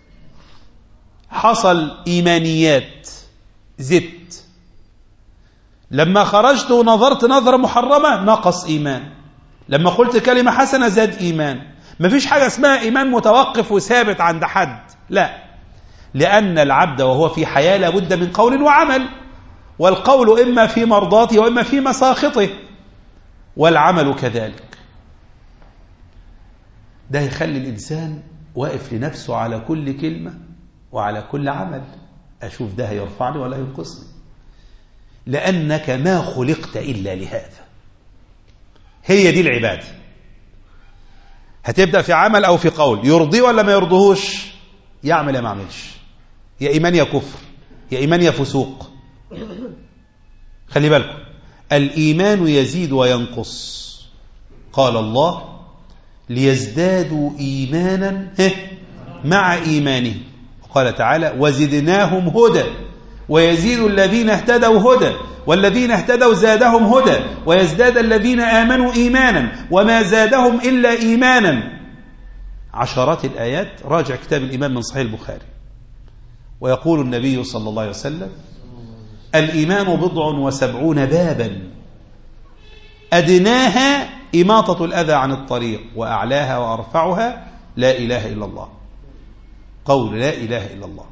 حصل إيمانيات، زدت. لما خرجت ونظرت نظرة محرمة نقص إيمان. لما قلت كلمة حسنة زاد إيمان. مفيش حاجة اسمها إيمان متوقف وثابت عند حد، لا، لأن العبد وهو في حياة لابد من قول وعمل، والقول إما في مرضاته وإما في مساخطه، والعمل كذلك. ده يخلي الإنسان واقف لنفسه على كل كلمة وعلى كل عمل، أشوف ده هيرفعني ولا ينقصني، لأنك ما خلقت إلا لهذا. هي دي العبادة. هتبدأ في عمل أو في قول، يرضي ولا ما يرضيهوش، يعمل يا ما يعملش، يا إيمان يا كفر، يا إيمان يا فسوق. خلي بالكم، الإيمان يزيد وينقص. قال الله: ليزدادوا إيمانا مع إيمانهم. قال تعالى: وزدناهم هدى. ويزيد الذين اهتدوا هدى، والذين اهتدوا زادهم هدى، ويزداد الذين آمنوا إيمانا، وما زادهم إلا إيمانا. عشرات الآيات. راجع كتاب الإيمان من صحيح البخاري. ويقول النبي صلى الله عليه وسلم: الإيمان 79 بابا، أدناها إماطة الأذى عن الطريق، وأعلاها وأرفعها لا إله إلا الله. قول لا إله إلا الله.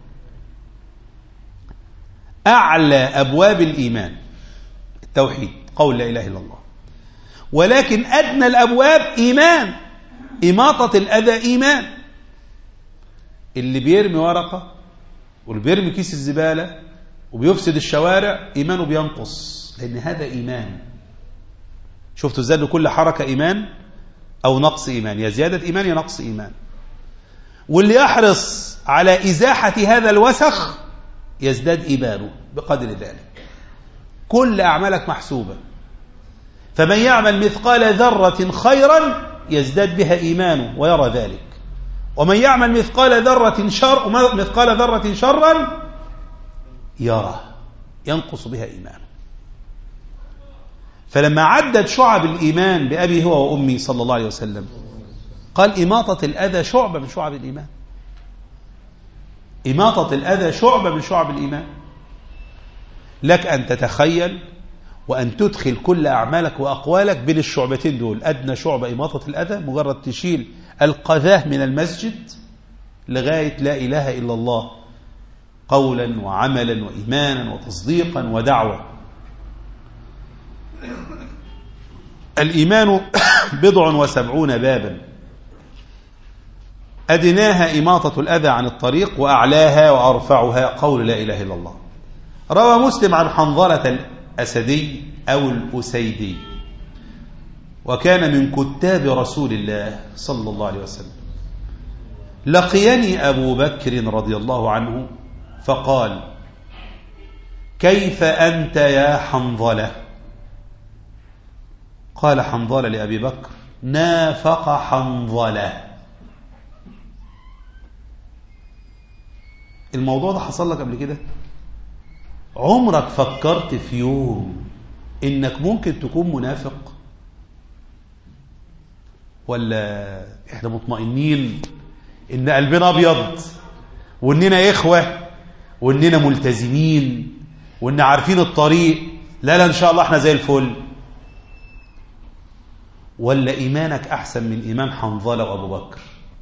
أعلى أبواب الإيمان التوحيد، قول لا إله إلا الله. ولكن أدنى الأبواب إيمان، إماطة الأذى إيمان. اللي بيرمي ورقة واللي بيرمي كيس الزبالة وبيفسد الشوارع إيمانه بينقص، لأن هذا إيمان. شفتوا ازاي كل حركة إيمان أو نقص إيمان، يا زيادة إيمان يا نقص إيمان. واللي يحرص على إزاحة هذا الوسخ يزداد إيمانه بقدر ذلك. كل أعمالك محسوبة، فمن يعمل مثقال ذرة خيرا يزداد بها إيمانه ويرى ذلك، ومن يعمل مثقال ذرة شرا يرى ينقص بها إيمانه. فلما عدد شعب الإيمان بأبي هو وأمي صلى الله عليه وسلم، قال: إماطة الأذى شعبة من شعب الإيمان. إماطة الأذى شعبة من شعب الإيمان. لك أن تتخيل وأن تدخل كل أعمالك وأقوالك بين الشعبتين دول. أدنى شعبة إماطة الأذى، مجرد تشيل القذاة من المسجد لغاية لا إله إلا الله، قولا وعملا وإيمانا وتصديقا ودعوة. الإيمان 79 بابا، أدناها إماطة الأذى عن الطريق، وأعلاها وأرفعها قول لا إله إلا الله. روى مسلم عن حنظلة الأسدي أو الأسيدي، وكان من كتاب رسول الله صلى الله عليه وسلم: لقيني أبو بكر رضي الله عنه فقال: كيف أنت يا حنظلة؟ قال حنظلة لأبي بكر: نافق حنظلة. الموضوع ده حصل لك قبل كده؟ عمرك فكرت في يوم إنك ممكن تكون منافق؟ ولا إحنا مطمئنين إن قلبنا أبيض وإننا إخوة وإننا ملتزمين وإن عارفين الطريق؟ لا إن شاء الله إحنا زي الفل. ولا إيمانك أحسن من إيمان حنظلة وأبو بكر؟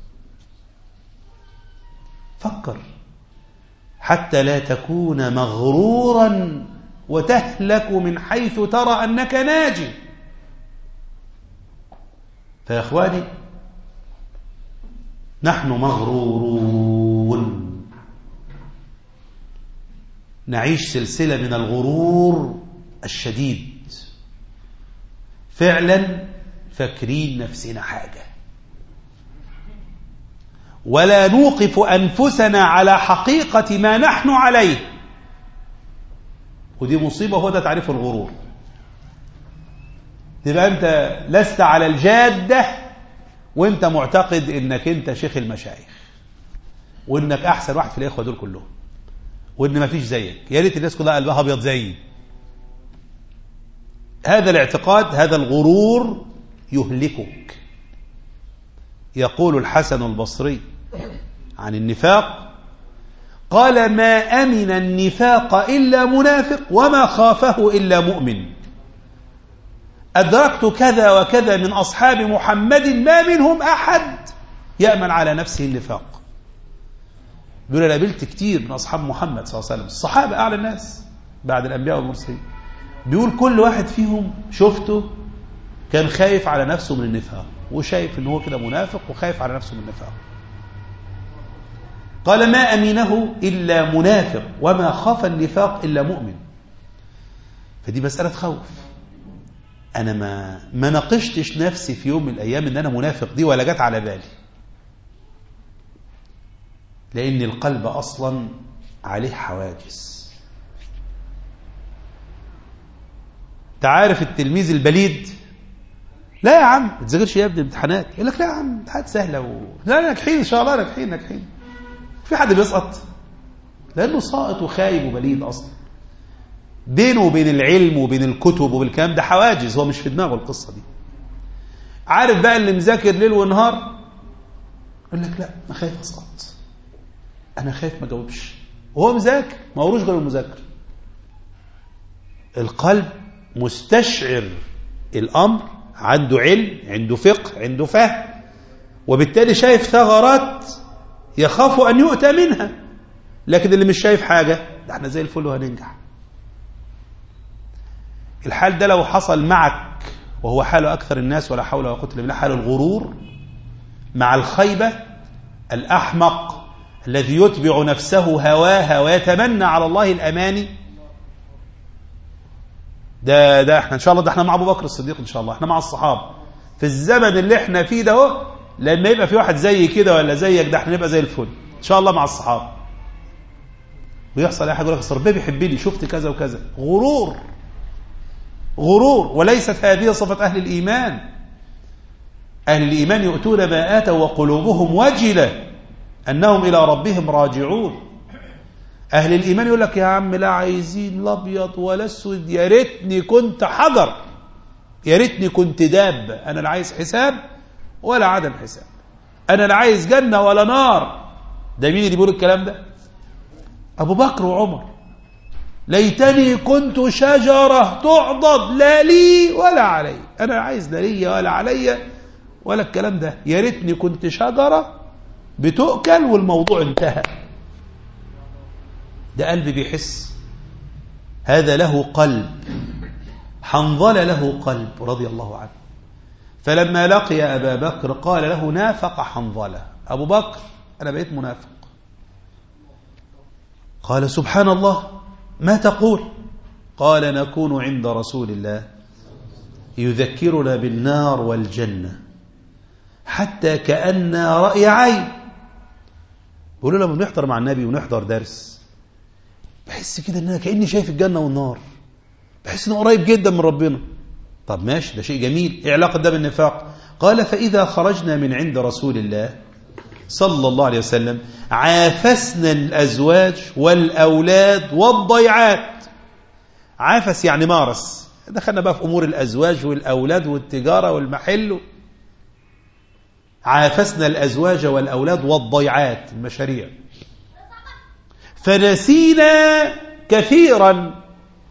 فكر حتى لا تكون مغرورا وتهلك من حيث ترى أنك ناجي. فيا إخواني، نحن مغرورون، نعيش سلسلة من الغرور الشديد. فعلا فاكرين نفسنا حاجة، ولا نوقف أنفسنا على حقيقة ما نحن عليه. ودي مصيبة، هو ده تعريف الغرور. تبقى أنت لست على الجادة وأنت معتقد أنك أنت شيخ المشايخ، وأنك أحسن واحد في الإخوة دول كلهم، وأن ما فيش زيك، يا ريت الناس كلها قلبها أبيض زيي. هذا الاعتقاد، هذا الغرور يهلكك. يقول الحسن البصري عن النفاق: قال: ما أمن النفاق إلا منافق، وما خافه إلا مؤمن. أدركت كذا وكذا من أصحاب محمد ما منهم أحد يأمن على نفسه النفاق. بيقول أنا قابلت كتير من أصحاب محمد صلى الله عليه وسلم، الصحابة أعلى الناس بعد الأنبياء والمرسلين، بيقول كل واحد فيهم شفته كان خايف على نفسه من النفاق، وشايف إن هو كده منافق وخايف على نفسه من النفاق. قال ما أمينه إلا منافق وما خاف النفاق إلا مؤمن. فدي مسألة خوف. أنا ما ناقشتش نفسي في يوم من الأيام إن أنا منافق دي، ولا جت على بالي، لأن القلب أصلا عليه حواجز. تعرف التلميذ البليد، لا يا عم ما تذاكرش يا ابني الامتحانات، يقول لك لا يا عم امتحانات سهلة لا ناجحين إن شاء الله، ناجحين. في حد بيسقط؟ لأنه ساقط وخايب وبليد أصلا. بينه وبين العلم وبين الكتب وبالكلام ده حواجز، هو مش في دماغه القصة دي. عارف بقى اللي مذاكر ليل ونهار يقول لك لا أنا خايف أسقط، أنا خايف ما جاوبش، وهو مذاكر ما وروش غير المذاكرة. القلب مستشعر الأمر، عنده علم، عنده فقه، عنده فهم، وبالتالي شايف ثغرات يخاف أن يؤتى منها. لكن اللي مش شايف حاجة ده احنا زي الفل وهننجح. الحال ده لو حصل معك، وهو حال أكثر الناس ولا حول ولا قوة إلا بالله، حال الغرور مع الخيبة، الأحمق الذي يتبع نفسه هواها ويتمنى على الله الأماني، ده احنا إن شاء الله، ده احنا مع أبو بكر الصديق إن شاء الله، احنا مع الصحابة في الزمن اللي احنا فيه ده هو. لما يبقى في واحد زي كده ولا زيك ده احنا نبقى زي الفل إن شاء الله مع الصحابة. ويحصل أي حاجة يقول لك ربنا بيحبني، شفت كذا وكذا. غرور، وليست هذه صفة أهل الإيمان. أهل الإيمان يؤتون ما آتوا وقلوبهم وجلة أنهم إلى ربهم راجعون. أهل الإيمان يقول لك يا عم لا عايزين لا أبيض ولا أسود، يا ريتني كنت حجر، يا ريتني كنت دابة، أنا لا عايز حساب ولا عدم حساب، أنا لا عايز جنة ولا نار. ده مين اللي بيقول الكلام ده؟ أبو بكر وعمر. ليتني كنت شجرة تعضد لا لي ولا علي، أنا لا عايز لا لي ولا علي ولا الكلام ده، يا ريتني كنت شجرة بتؤكل والموضوع انتهى. ده قلب بيحس. هذا له قلب. حنظلة له قلب رضي الله عنه، فلما لقي أبا بكر قال له نافق حنظلة، أبو بكر أنا بقيت منافق. قال سبحان الله ما تقول؟ قال نكون عند رسول الله يذكرنا بالنار والجنة حتى كأن رأي عين. بيقولوا لما بنحضر مع النبي ونحضر درس بحس كده ان انا كأني شايف الجنة والنار، بحس انه قريب جدا من ربنا. طب ماشي، ده شيء جميل، ايه علاقة ده بالنفاق؟ قال فإذا خرجنا من عند رسول الله صلى الله عليه وسلم عافسنا الأزواج والأولاد والضيعات. عافس يعني مارس، دخلنا بقى في أمور الأزواج والأولاد والتجارة والمحل. عافسنا الأزواج والأولاد والضيعات، المشاريع، فنسينا كثيرا.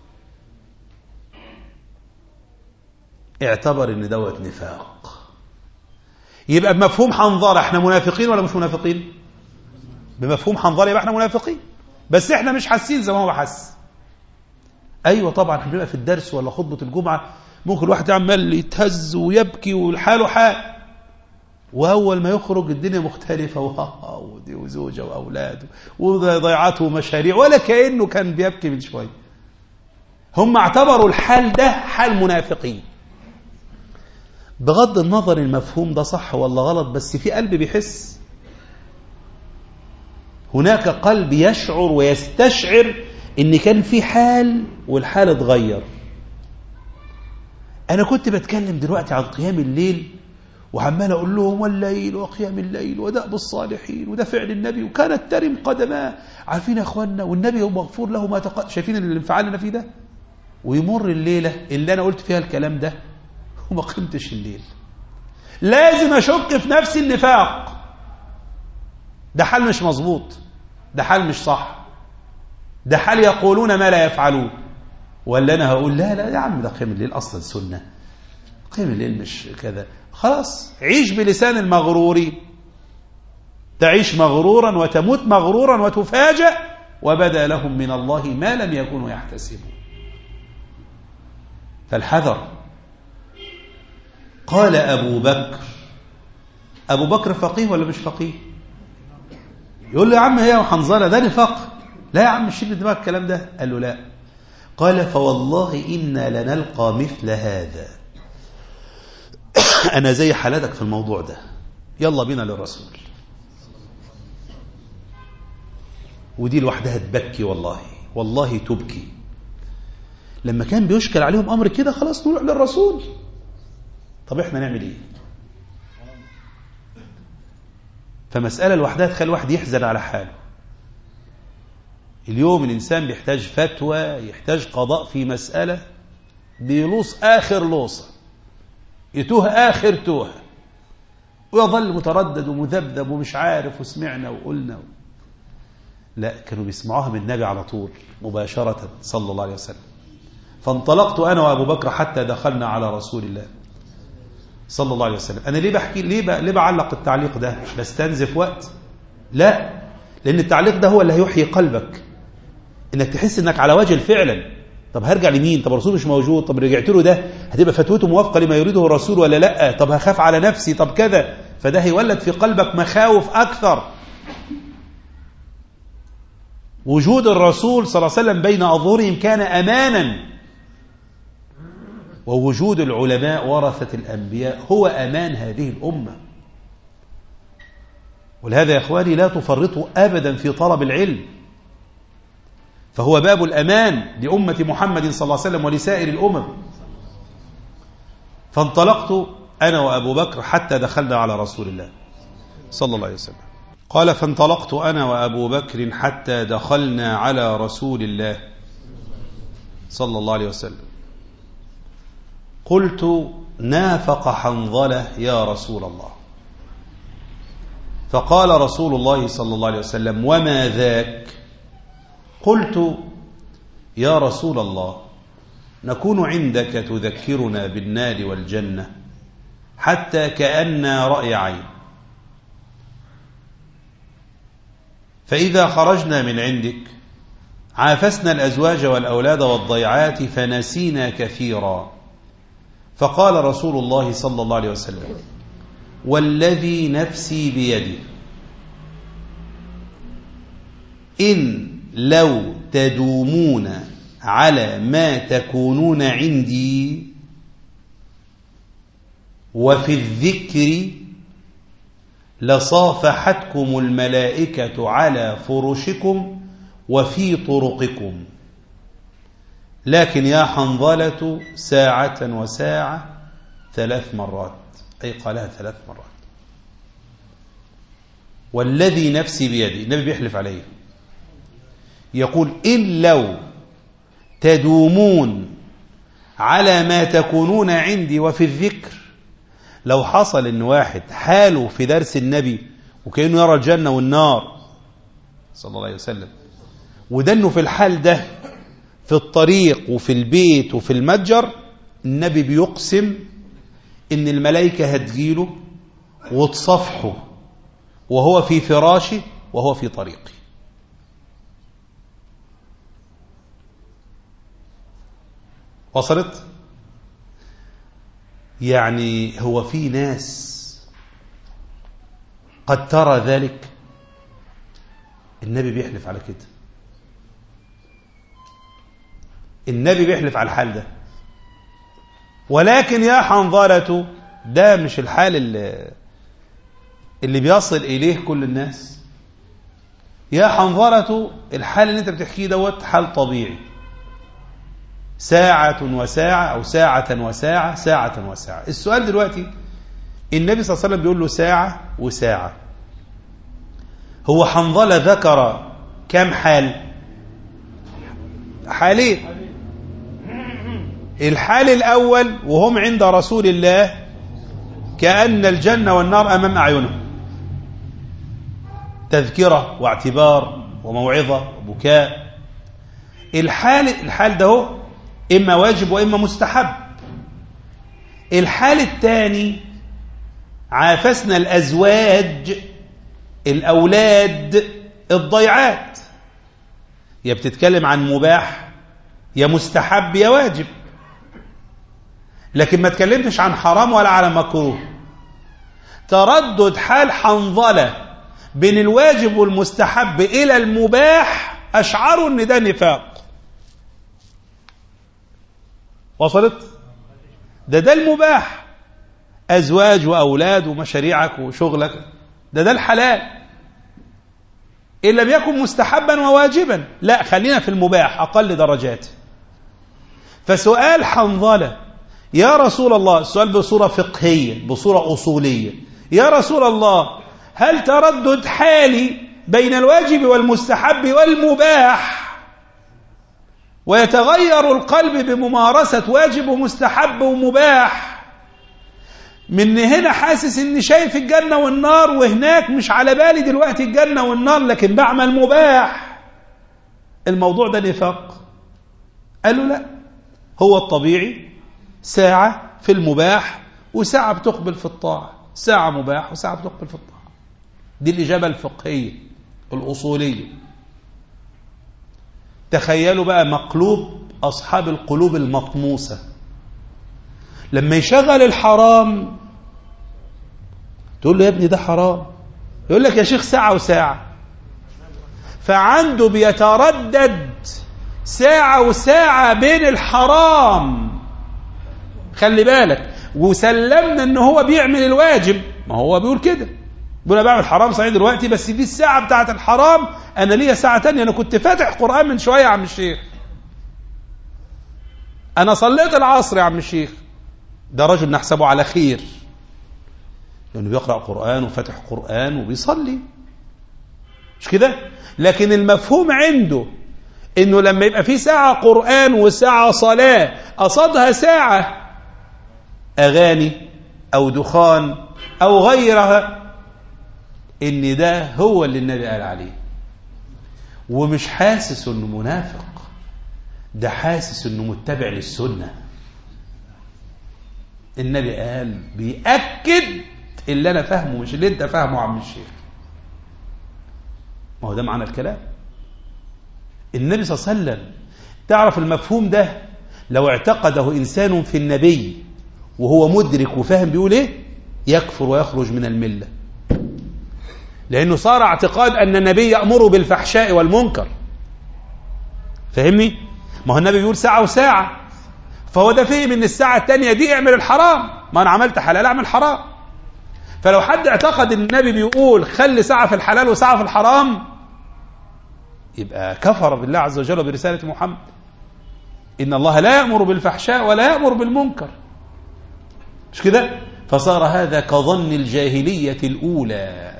اعتبر ان دوت نفاق. يبقى بمفهوم حنظلة احنا منافقين ولا مش منافقين؟ بمفهوم حنظلة يبقى احنا منافقين، بس احنا مش حاسين زي ما هو حس. ايوه طبعا احنا بنبقى في الدرس ولا خطبة الجمعة ممكن الواحد يعمل يتهز ويبكي والحاله حال، واول ما يخرج الدنيا مختلفة، ودي وزوجة واولاد وضيعته ومشاريع، ولا كأنه كان بيبكي من شوية. هم اعتبروا الحال ده حال منافقين. بغض النظر المفهوم ده صح ولا غلط، بس في قلب بيحس. هناك قلب يشعر ويستشعر ان كان في حال والحال اتغير. انا كنت بتكلم دلوقتي عن قيام الليل وعمال اقول لهم والليل وقيام الليل ودأب الصالحين وده فعل النبي وكانت ترم قدماه. عارفين يا اخوانا، والنبي هو مغفور له ما شايفين الانفعال اللي فيه ده؟ ويمر الليلة اللي انا قلت فيها الكلام ده وما قمتش الليل. لازم اشك في نفسي النفاق. ده حال مش مظبوط، ده حال مش صح، ده حال يقولون ما لا يفعلون. ولا انا هقول لا يا عم ده قيام الليل اصلا سنة، قيام الليل مش كذا. خلاص عيش بلسان المغرورين. تعيش مغرورا وتموت مغرورا وتفاجأ وبدأ لهم من الله ما لم يكونوا يحتسبون. فالحذر. قال أبو بكر، أبو بكر فقيه ولا مش فقيه؟ يقول له يا عم هي وحنظلة ده نفاق. لا يا عم مش شيل دماغك الكلام ده. قال له لا. قال فوالله إنا لنلقى مثل هذا. أنا زي حالتك في الموضوع ده، يلا بينا للرسول. ودي لوحدها تبكي، والله تبكي. لما كان بيشكل عليهم أمر كده خلاص نروح للرسول. طب احنا نعمل ايه؟ فمسألة لوحدها تخلي واحد يحزن على حاله. اليوم الإنسان بيحتاج فتوى، يحتاج قضاء في مسألة، بيلوص آخر لوصة، يتوه آخر توه، ويظل متردد ومذبذب ومش عارف وسمعنا وقلنا. لا، كانوا بيسمعوها من النبي على طول مباشرة صلى الله عليه وسلم. فانطلقت أنا وأبو بكر حتى دخلنا على رسول الله صلى الله عليه وسلم. أنا ليه بحكي، ليه بعلق التعليق ده؟ مش بستنزف وقت، لا، لأن التعليق ده هو اللي هيحيي قلبك، إنك تحس إنك على وجه فعلا. طب هرجع لمين؟ طب الرسول مش موجود، طب رجعت له ده هتبقى فتوته موافقة لما يريده الرسول ولا لا؟ طب هخاف على نفسي، طب كذا. فده هيولد في قلبك مخاوف أكثر. وجود الرسول صلى الله عليه وسلم بين أظهرهم كان أمانا، ووجود العلماء ورثة الأنبياء هو أمان هذه الأمة. ولهذا يا إخواني لا تفرطوا أبدا في طلب العلم، فهو باب الأمان لأمة محمد صلى الله عليه وسلم ولسائر الأمم. فانطلقت أنا وأبو بكر حتى دخلنا على رسول الله صلى الله عليه وسلم. قال فانطلقت أنا وأبو بكر حتى دخلنا على رسول الله صلى الله عليه وسلم. قلت نافق حنظلة يا رسول الله. فقال رسول الله صلى الله عليه وسلم وما ذاك؟ قلت يا رسول الله نكون عندك تذكرنا بالنار والجنة حتى كأننا رأي عين، فإذا خرجنا من عندك عافسنا الأزواج والأولاد والضيعات فنسينا كثيرا. فقال رسول الله صلى الله عليه وسلم والذي نفسي بيده إن لو تدومون على ما تكونون عندي وفي الذكر لصافحتكم الملائكة على فرشكم وفي طرقكم، لكن يا حنظلة ساعة وساعة 3 مرات، أي قالها 3 مرات. والذي نفسي بيدي، النبي بيحلف عليه، يقول إن لو تدومون على ما تكونون عندي وفي الذكر، لو حصل إن واحد حاله في درس النبي وكأنه يرى الجنة والنار صلى الله عليه وسلم، وده إنه في الحال ده في الطريق وفي البيت وفي المتجر، النبي بيقسم إن الملائكة هتجيله وتصفحه وهو في فراشه وهو في طريقه. وصلت؟ يعني هو في ناس قد ترى ذلك، النبي بيحلف على كده، النبي بيحلف على الحال ده. ولكن يا حنظلة ده مش الحال اللي بيصل إليه كل الناس. يا حنظلة الحال اللي انت بتحكيه دوت حال طبيعي، ساعة وساعة أو ساعة وساعة، ساعة وساعة. السؤال دلوقتي النبي صلى الله عليه وسلم بيقول له ساعة وساعة، هو حنظلة ذكر كم حال؟ حالين. الحال الأول وهم عند رسول الله كأن الجنة والنار أمام أعينهم، تذكرة واعتبار وموعظة وبكاء. الحال ده هو إما واجب وإما مستحب. الحال الثاني عافسنا الأزواج الأولاد الضيعات، يا بتتكلم عن مباح يا مستحب يا واجب، لكن ما تكلمتش عن حرام ولا على مكروه. تردد حال حنظلة بين الواجب والمستحب إلى المباح أشعروا أن ده نفاق. وصلت؟ ده المباح، أزواج وأولاد ومشاريعك وشغلك، ده الحلال. إن لم يكن مستحبا وواجبا، لا، خلينا في المباح أقل درجات. فسؤال حنظلة: يا رسول الله، السؤال بصورة فقهية بصورة أصولية، يا رسول الله، هل تردد حالي بين الواجب والمستحب والمباح ويتغير القلب بممارسة واجب ومستحب ومباح، من هنا حاسس اني شايف الجنة والنار، وهناك مش على بالي دلوقتي الجنة والنار لكن بعمل مباح، الموضوع ده نفاق؟ قالوا لا، هو الطبيعي ساعة في المباح وساعة بتقبل في الطاعة، ساعة مباح وساعة بتقبل في الطاعة. دي الإجابة الفقهية الأصولية. تخيلوا بقى مقلوب أصحاب القلوب المطموسة، لما يشغل الحرام تقول له يا ابني ده حرام، يقول لك يا شيخ ساعة وساعة، فعنده بيتردد ساعة وساعة بين الحرام. خلي بالك، وسلمنا ان هو بيعمل الواجب، ما هو بيقول كده، بيقول انا بعمل حرام صحيح دلوقتي، بس دي الساعة بتاعت الحرام انا ليا ساعة تانية، انا كنت فاتح قرآن من شوية يا عم الشيخ، انا صليت العصر يا عم الشيخ. ده رجل نحسبه على خير لانه بيقرأ قرآن وفاتح قرآن وبيصلي، مش كده؟ لكن المفهوم عنده انه لما يبقى في ساعة قرآن وساعة صلاة قصدها ساعة أغاني أو دخان أو غيرها، إن ده هو اللي النبي قال عليه، ومش حاسس إنه منافق، ده حاسس إنه متبع للسنة. النبي قال بيأكد اللي أنا فاهمه مش اللي أنت فاهمه عم الشيخ. ما هو ده معنى الكلام. النبي صلى الله عليه وسلم، تعرف المفهوم ده لو اعتقده إنسان في النبي وهو مدرك وفاهم بيقول ايه، يكفر ويخرج من الملة، لأنه صار اعتقاد أن النبي يأمر بالفحشاء والمنكر. فهمني؟ ما هو النبي بيقول ساعة وساعة، فهو ده فهم ان الساعة التانية دي اعمل الحرام، ما أنا عملت حلال اعمل حرام. فلو حد اعتقد ان النبي بيقول خلي ساعة في الحلال وساعة في الحرام، يبقى كفر بالله عز وجل وبرسالة محمد. إن الله لا يأمر بالفحشاء ولا يأمر بالمنكر، مش كده؟ فصار هذا كظن الجاهلية الأولى.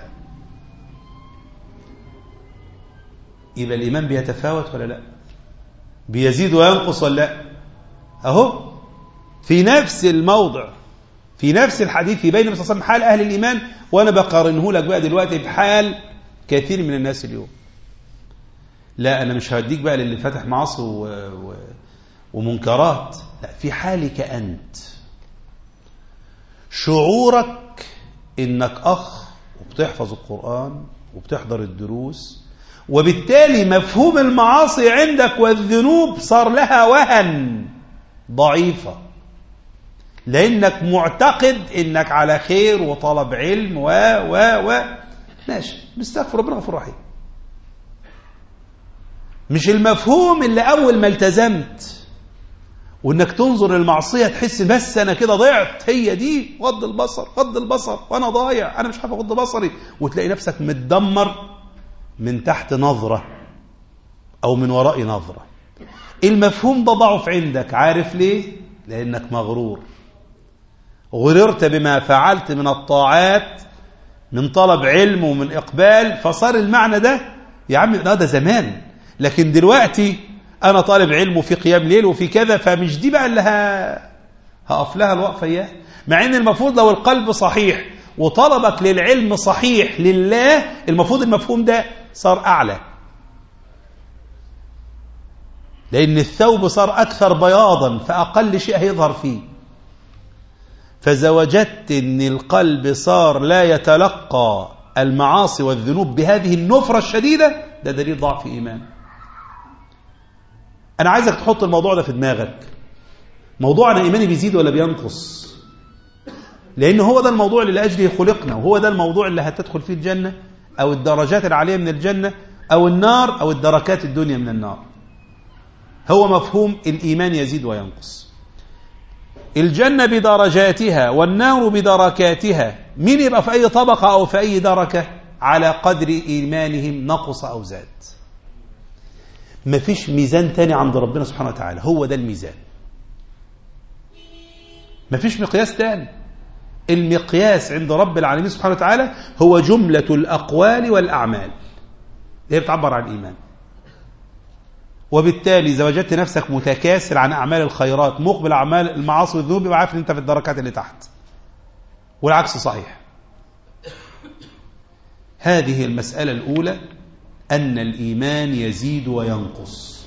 يبقى الإيمان بيتفاوت ولا لا؟ بيزيد وينقص ولا لا؟ أهو في نفس الموضع، في نفس الحديث يبين النبي صلى الله عليه وسلم حال أهل الإيمان، وأنا بقارنه لك بقى دلوقتي بحال كثير من الناس اليوم. لا، أنا مش هديك بقى للي فتح معاصي ومنكرات، لا، في حالك أنت، شعورك إنك أخ وبتحفظ القرآن وبتحضر الدروس، وبالتالي مفهوم المعاصي عندك والذنوب صار لها وهن، ضعيفة، لأنك معتقد إنك على خير وطلب علم ماشي، نستغفر ربنا غفور رحيم. مش المفهوم اللي أول ما التزمت وإنك تنظر للمعصية تحس بس أنا كده ضعت، هي دي غض البصر وأنا ضايع، أنا مش عارف أغض بصري، وتلاقي نفسك متدمر من تحت نظرة أو من وراء نظرة. المفهوم ده ضعف عندك، عارف ليه؟ لأنك مغرور، غررت بما فعلت من الطاعات من طلب علم ومن إقبال، فصار المعنى ده يا عم ده زمان، لكن دلوقتي أنا طالب علم وفي قيام ليل وفي كذا، فمش دي بقى اللي هقف لها الوقفة إياه. مع إن المفروض لو القلب صحيح وطلبك للعلم صحيح لله، المفروض المفهوم ده صار أعلى، لأن الثوب صار أكثر بياضا فأقل شيء هيظهر فيه. فإذا وجدت أن القلب صار لا يتلقى المعاصي والذنوب بهذه النفرة الشديدة ده دليل ضعف إيمان. أنا عايزك تحط الموضوع ده في دماغك. موضوع أنا إيماني بيزيد ولا بينقص؟ لأن هو ده الموضوع اللي لأجله خلقنا، وهو ده الموضوع اللي هتدخل فيه الجنة أو الدرجات العالية من الجنة أو النار أو الدركات الدنيا من النار. هو مفهوم الإيمان يزيد وينقص. الجنة بدرجاتها والنار بدركاتها، مين يبقى في أي طبقة أو في أي دركة على قدر إيمانهم نقص أو زاد. مفيش ميزان تاني عند ربنا سبحانه وتعالى، هو ده الميزان. مفيش مقياس تاني. المقياس عند رب العالمين سبحانه وتعالى هو جملة الأقوال والأعمال هي بتعبر عن الإيمان. وبالتالي إذا وجدت نفسك متكاسل عن أعمال الخيرات مقبل أعمال المعاصي والذنوب يبقى عارف أن أنت في الدركات اللي تحت، والعكس صحيح. هذه المسألة الأولى، أن الإيمان يزيد وينقص.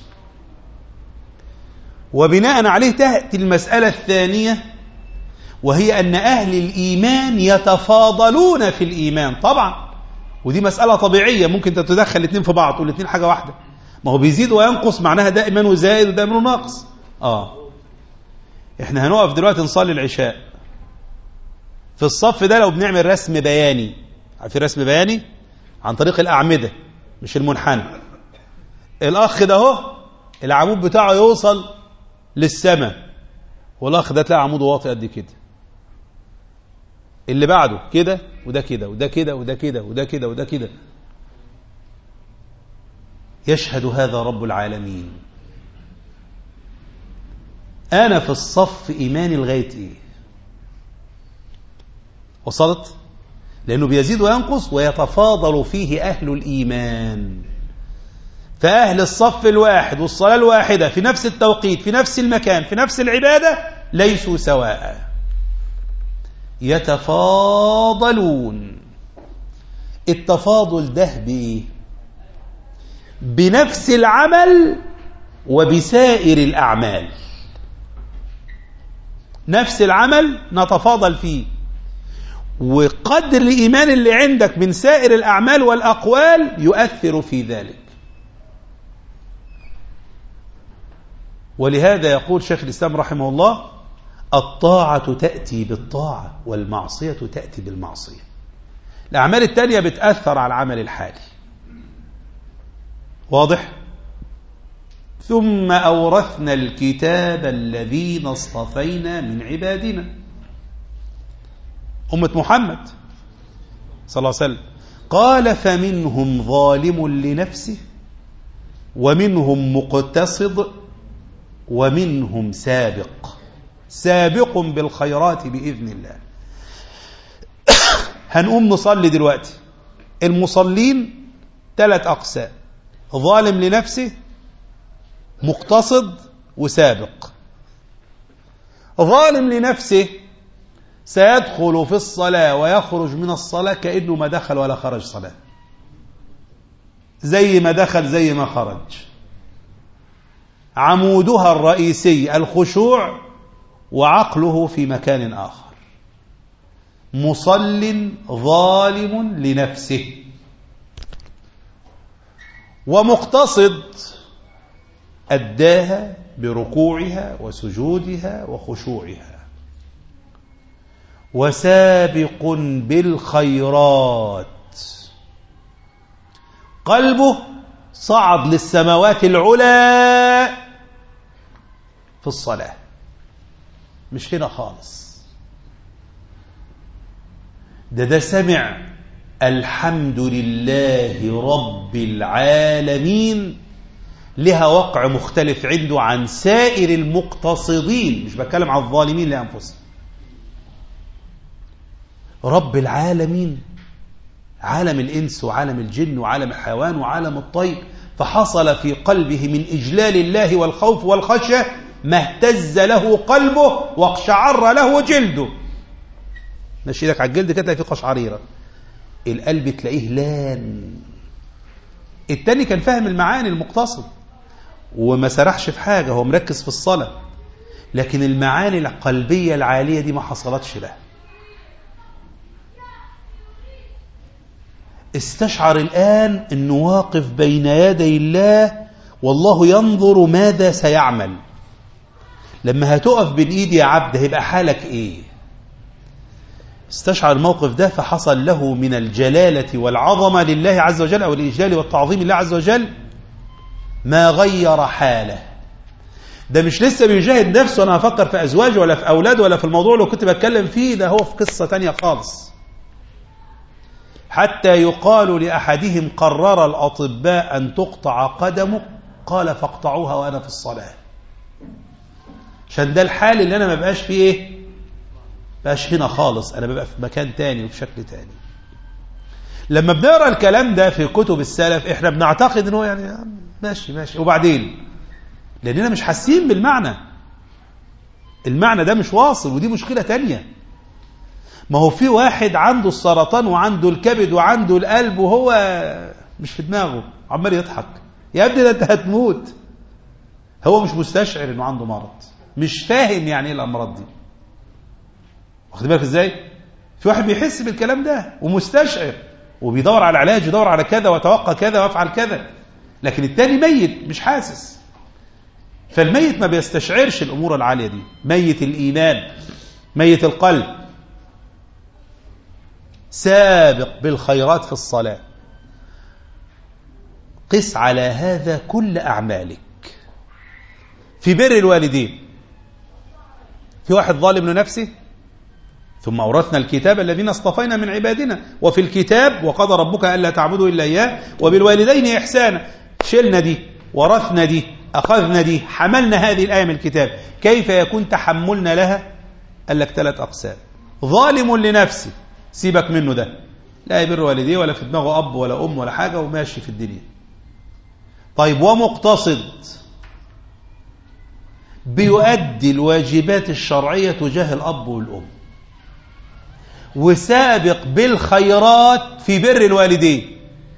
وبناء عليه تأتي المسألة الثانية، وهي أن أهل الإيمان يتفاضلون في الإيمان. طبعا ودي مسألة طبيعية، ممكن تتدخل الاثنين في بعض، تقول الاثنين حاجة واحدة. ما هو بيزيد وينقص معناها ده إيمانه زائد وده إيمانه ناقص. احنا هنقف دلوقتي نصلي العشاء في الصف ده، لو بنعمل رسم بياني، في رسم بياني عن طريق الأعمدة مش المنحنى. الأخ ده هو العمود بتاعه يوصل للسماء، والأخ ده تلاقي عموده واطي قد كده، اللي بعده كده وده كده وده كده وده كده وده كده وده كده. يشهد هذا رب العالمين. أنا في الصف إيماني لغاية إيه؟ وصلت؟ لأنه بيزيد وينقص ويتفاضل فيه أهل الإيمان. فأهل الصف الواحد والصلاة الواحدة في نفس التوقيت في نفس المكان في نفس العبادة ليسوا سواء، يتفاضلون. التفاضل ده بإيه؟ بنفس العمل وبسائر الأعمال. نفس العمل نتفاضل فيه، وقدر الإيمان اللي عندك من سائر الأعمال والأقوال يؤثر في ذلك. ولهذا يقول شيخ الإسلام رحمه الله: الطاعة تأتي بالطاعة والمعصية تأتي بالمعصية. الأعمال التانية بتأثر على العمل الحالي. واضح؟ ثم أورثنا الكتاب الذين اصطفينا من عبادنا. أمة محمد صلى الله عليه وسلم قال: فمنهم ظالم لنفسه ومنهم مقتصد ومنهم سابق بالخيرات بإذن الله. هنقوم نصلي دلوقتي. المصلين 3 أقسام: ظالم لنفسه، مقتصد، وسابق. ظالم لنفسه سيدخل في الصلاة ويخرج من الصلاة كأنه ما دخل ولا خرج صلاة، زي ما دخل زي ما خرج. عمودها الرئيسي الخشوع وعقله في مكان آخر. مصل ظالم لنفسه. ومقتصد أداها بركوعها وسجودها وخشوعها. وسابق بالخيرات، قلبه صعد للسماوات العلى في الصلاة، مش هنا خالص. ده سمع الحمد لله رب العالمين، لها وقع مختلف عنده عن سائر المقتصدين. مش بتكلم عن الظالمين لأنفسهم. رب العالمين عالم الإنس وعالم الجن وعالم الحيوان وعالم الطير، فحصل في قلبه من إجلال الله والخوف والخشية ما اهتز له قلبه واقشعر له جلده. ماشي ايدك على الجلد كده تلاقي فيه قشعريرة، القلب تلاقيه لان. التاني كان فاهم المعاني، المقتصد، وما سرحش في حاجة، هو مركز في الصلاة، لكن المعاني القلبية العالية دي ما حصلتش له. استشعر الآن أنه واقف بين يدي الله، والله ينظر ماذا سيعمل. لما هتقف بين إيدي يا عبد هيبقى حالك إيه؟ استشعر الموقف ده، فحصل له من الجلالة والعظمة لله عز وجل، أو الإجلال والتعظيم لله عز وجل، ما غير حاله. ده مش لسه بيجاهد نفسه أنا هفكر في أزواج ولا في أولاد ولا في الموضوع اللي كنت بتكلم فيه، ده هو في قصة تانية خالص. حتى يقال لأحدهم قرر الأطباء أن تقطع قدمه، قال فاقطعوها وأنا في الصلاة. عشان ده الحال اللي أنا ما بقاش فيه إيه؟ بقاش هنا خالص، أنا ببقى في مكان تاني وبشكل تاني. لما بنقرأ الكلام ده في كتب السلف إحنا بنعتقد إنه يعني ماشي ماشي، وبعدين لأننا مش حاسين بالمعنى، المعنى ده مش واصل، ودي مشكلة تانية. ما هو في واحد عنده السرطان وعنده الكبد وعنده القلب وهو مش في دماغه، عمال يضحك، يا ابني ده انت هتموت. هو مش مستشعر انه عنده مرض، مش فاهم يعني ايه الامراض دي. واخد بالك ازاي؟ في واحد بيحس بالكلام ده ومستشعر وبيدور على علاج، يدور على كذا واتوقع كذا وافعل كذا، لكن التاني ميت مش حاسس. فالميت ما بيستشعرش الامور العاليه دي، ميت الايمان، ميت القلب. سابق بالخيرات في الصلاة. قس على هذا كل أعمالك. في بر الوالدين، في واحد ظالم لنفسه، ثم أورثنا الكتاب الذين اصطفينا من عبادنا، وفي الكتاب وقضى ربك ألا تعبدوا إلا إياه وبالوالدين إحسانا. شلنا دي، ورثنا دي، أخذنا دي، حملنا هذه الآية من الكتاب. كيف يكون تحملنا لها؟ قال لك 3 أقسام. ظالم لنفسه، سيبك منه، ده لا يبر والديه ولا في دماغه أب ولا أم ولا حاجة وماشي في الدنيا. طيب ومقتصد، بيؤدي الواجبات الشرعية تجاه الأب والأم، وسابق بالخيرات في بر الوالدين.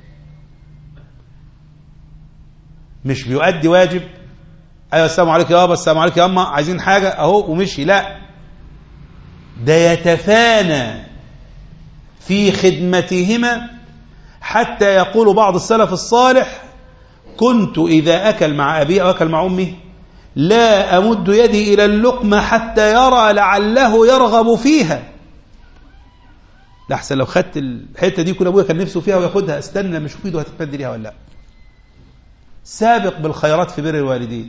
مش بيؤدي واجب، أيوة السلام عليكم يا أبا، السلام عليكم يا أما، عايزين حاجة أهو ومشي، لا، ده يتفانى في خدمتهما، حتى يقول بعض السلف الصالح: كنت إذا أكل مع أبي أو أكل مع أمي لا أمد يدي إلى اللقمة حتى يرى لعله يرغب فيها. لحسن لو خدت الحتة دي كل أبويا كان نفسه فيها وياخدها، استنى لما اشوف ايده هتتمد ليها ولا لا. سابق بالخيرات في بر الوالدين.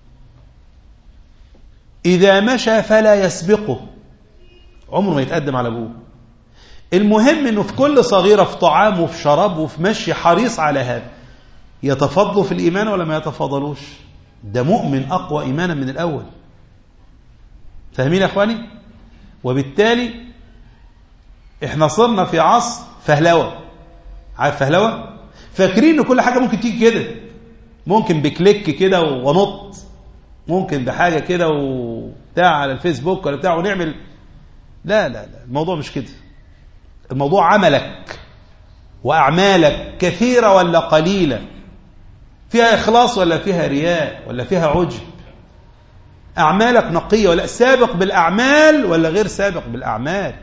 إذا مشى فلا يسبقه، عمره ما يتقدم على أبوه. المهم أنه في كل صغيرة، في طعام وفي شراب وفي مشي، حريص على هذا. يتفضل في الإيمان ولا ما يتفضلوش؟ ده مؤمن أقوى إيمانا من الأول. فاهمين يا أخواني؟ وبالتالي إحنا صرنا في عصر فهلوة. عارف فهلوة؟ فاكرين أن كل حاجة ممكن تيجي كده، ممكن بكليك كده ونط، ممكن بحاجة كده وبتاع على الفيسبوك ولا بتاع ونعمل. لا لا لا، الموضوع مش كده. الموضوع عملك وأعمالك كثيرة ولا قليلة، فيها إخلاص ولا فيها رياء ولا فيها عجب، أعمالك نقية ولا سابق بالأعمال ولا غير سابق بالأعمال.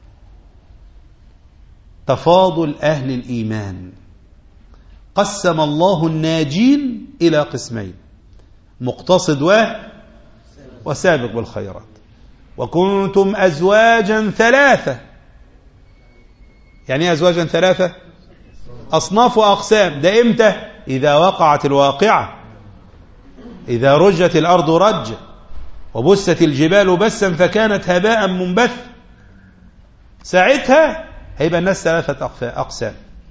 تفاضل أهل الإيمان. قسم الله الناجين إلى قسمين: مقتصد وسابق بالخيرات. وكنتم أزواجا 3. يعني ايه أزواجا 3؟ أصناف وأقسام. ده إمتى؟ إذا وقعت الواقعة، إذا رجت الأرض رجا وبست الجبال بسا فكانت هباء منبث، ساعتها هيبقى الناس 3 أقسام.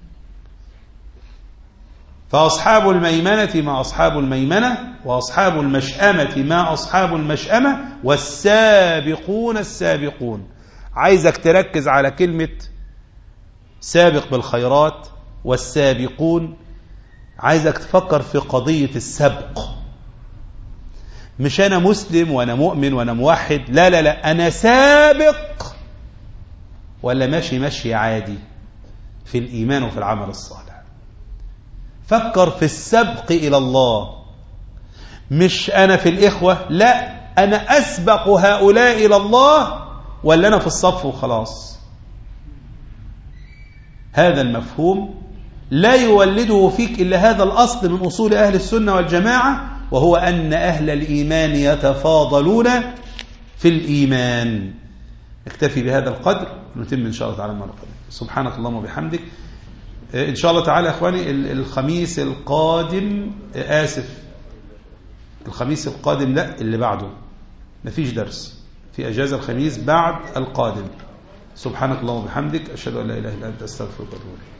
فأصحاب الميمنة ما أصحاب الميمنة، وأصحاب المشأمة ما أصحاب المشأمة، والسابقون السابقون. عايزك تركز على كلمة سابق بالخيرات والسابقون. عايزك تفكر في قضية السبق. مش أنا مسلم وأنا مؤمن وأنا موحد، لا لا لا، أنا سابق ولا ماشي عادي في الإيمان وفي العمل الصالح. فكر في السبق إلى الله، مش أنا في الإخوة، لا، أنا أسبق هؤلاء إلى الله ولا أنا في الصف وخلاص. هذا المفهوم لا يولده فيك إلا هذا الأصل من أصول أهل السنة والجماعة، وهو أن أهل الإيمان يتفاضلون في الإيمان. نكتفي بهذا القدر، نتم إن شاء الله تعالى المرة القادمة. سبحانك اللهم وبحمدك. إن شاء الله تعالى يا إخواني الخميس القادم، الخميس القادم لا اللي بعده مفيش درس، في أجازة الخميس بعد القادم. سبحانك اللهم وبحمدك، أشهد أن لا إله إلا أنت، أستغفرك وأتوب إليك.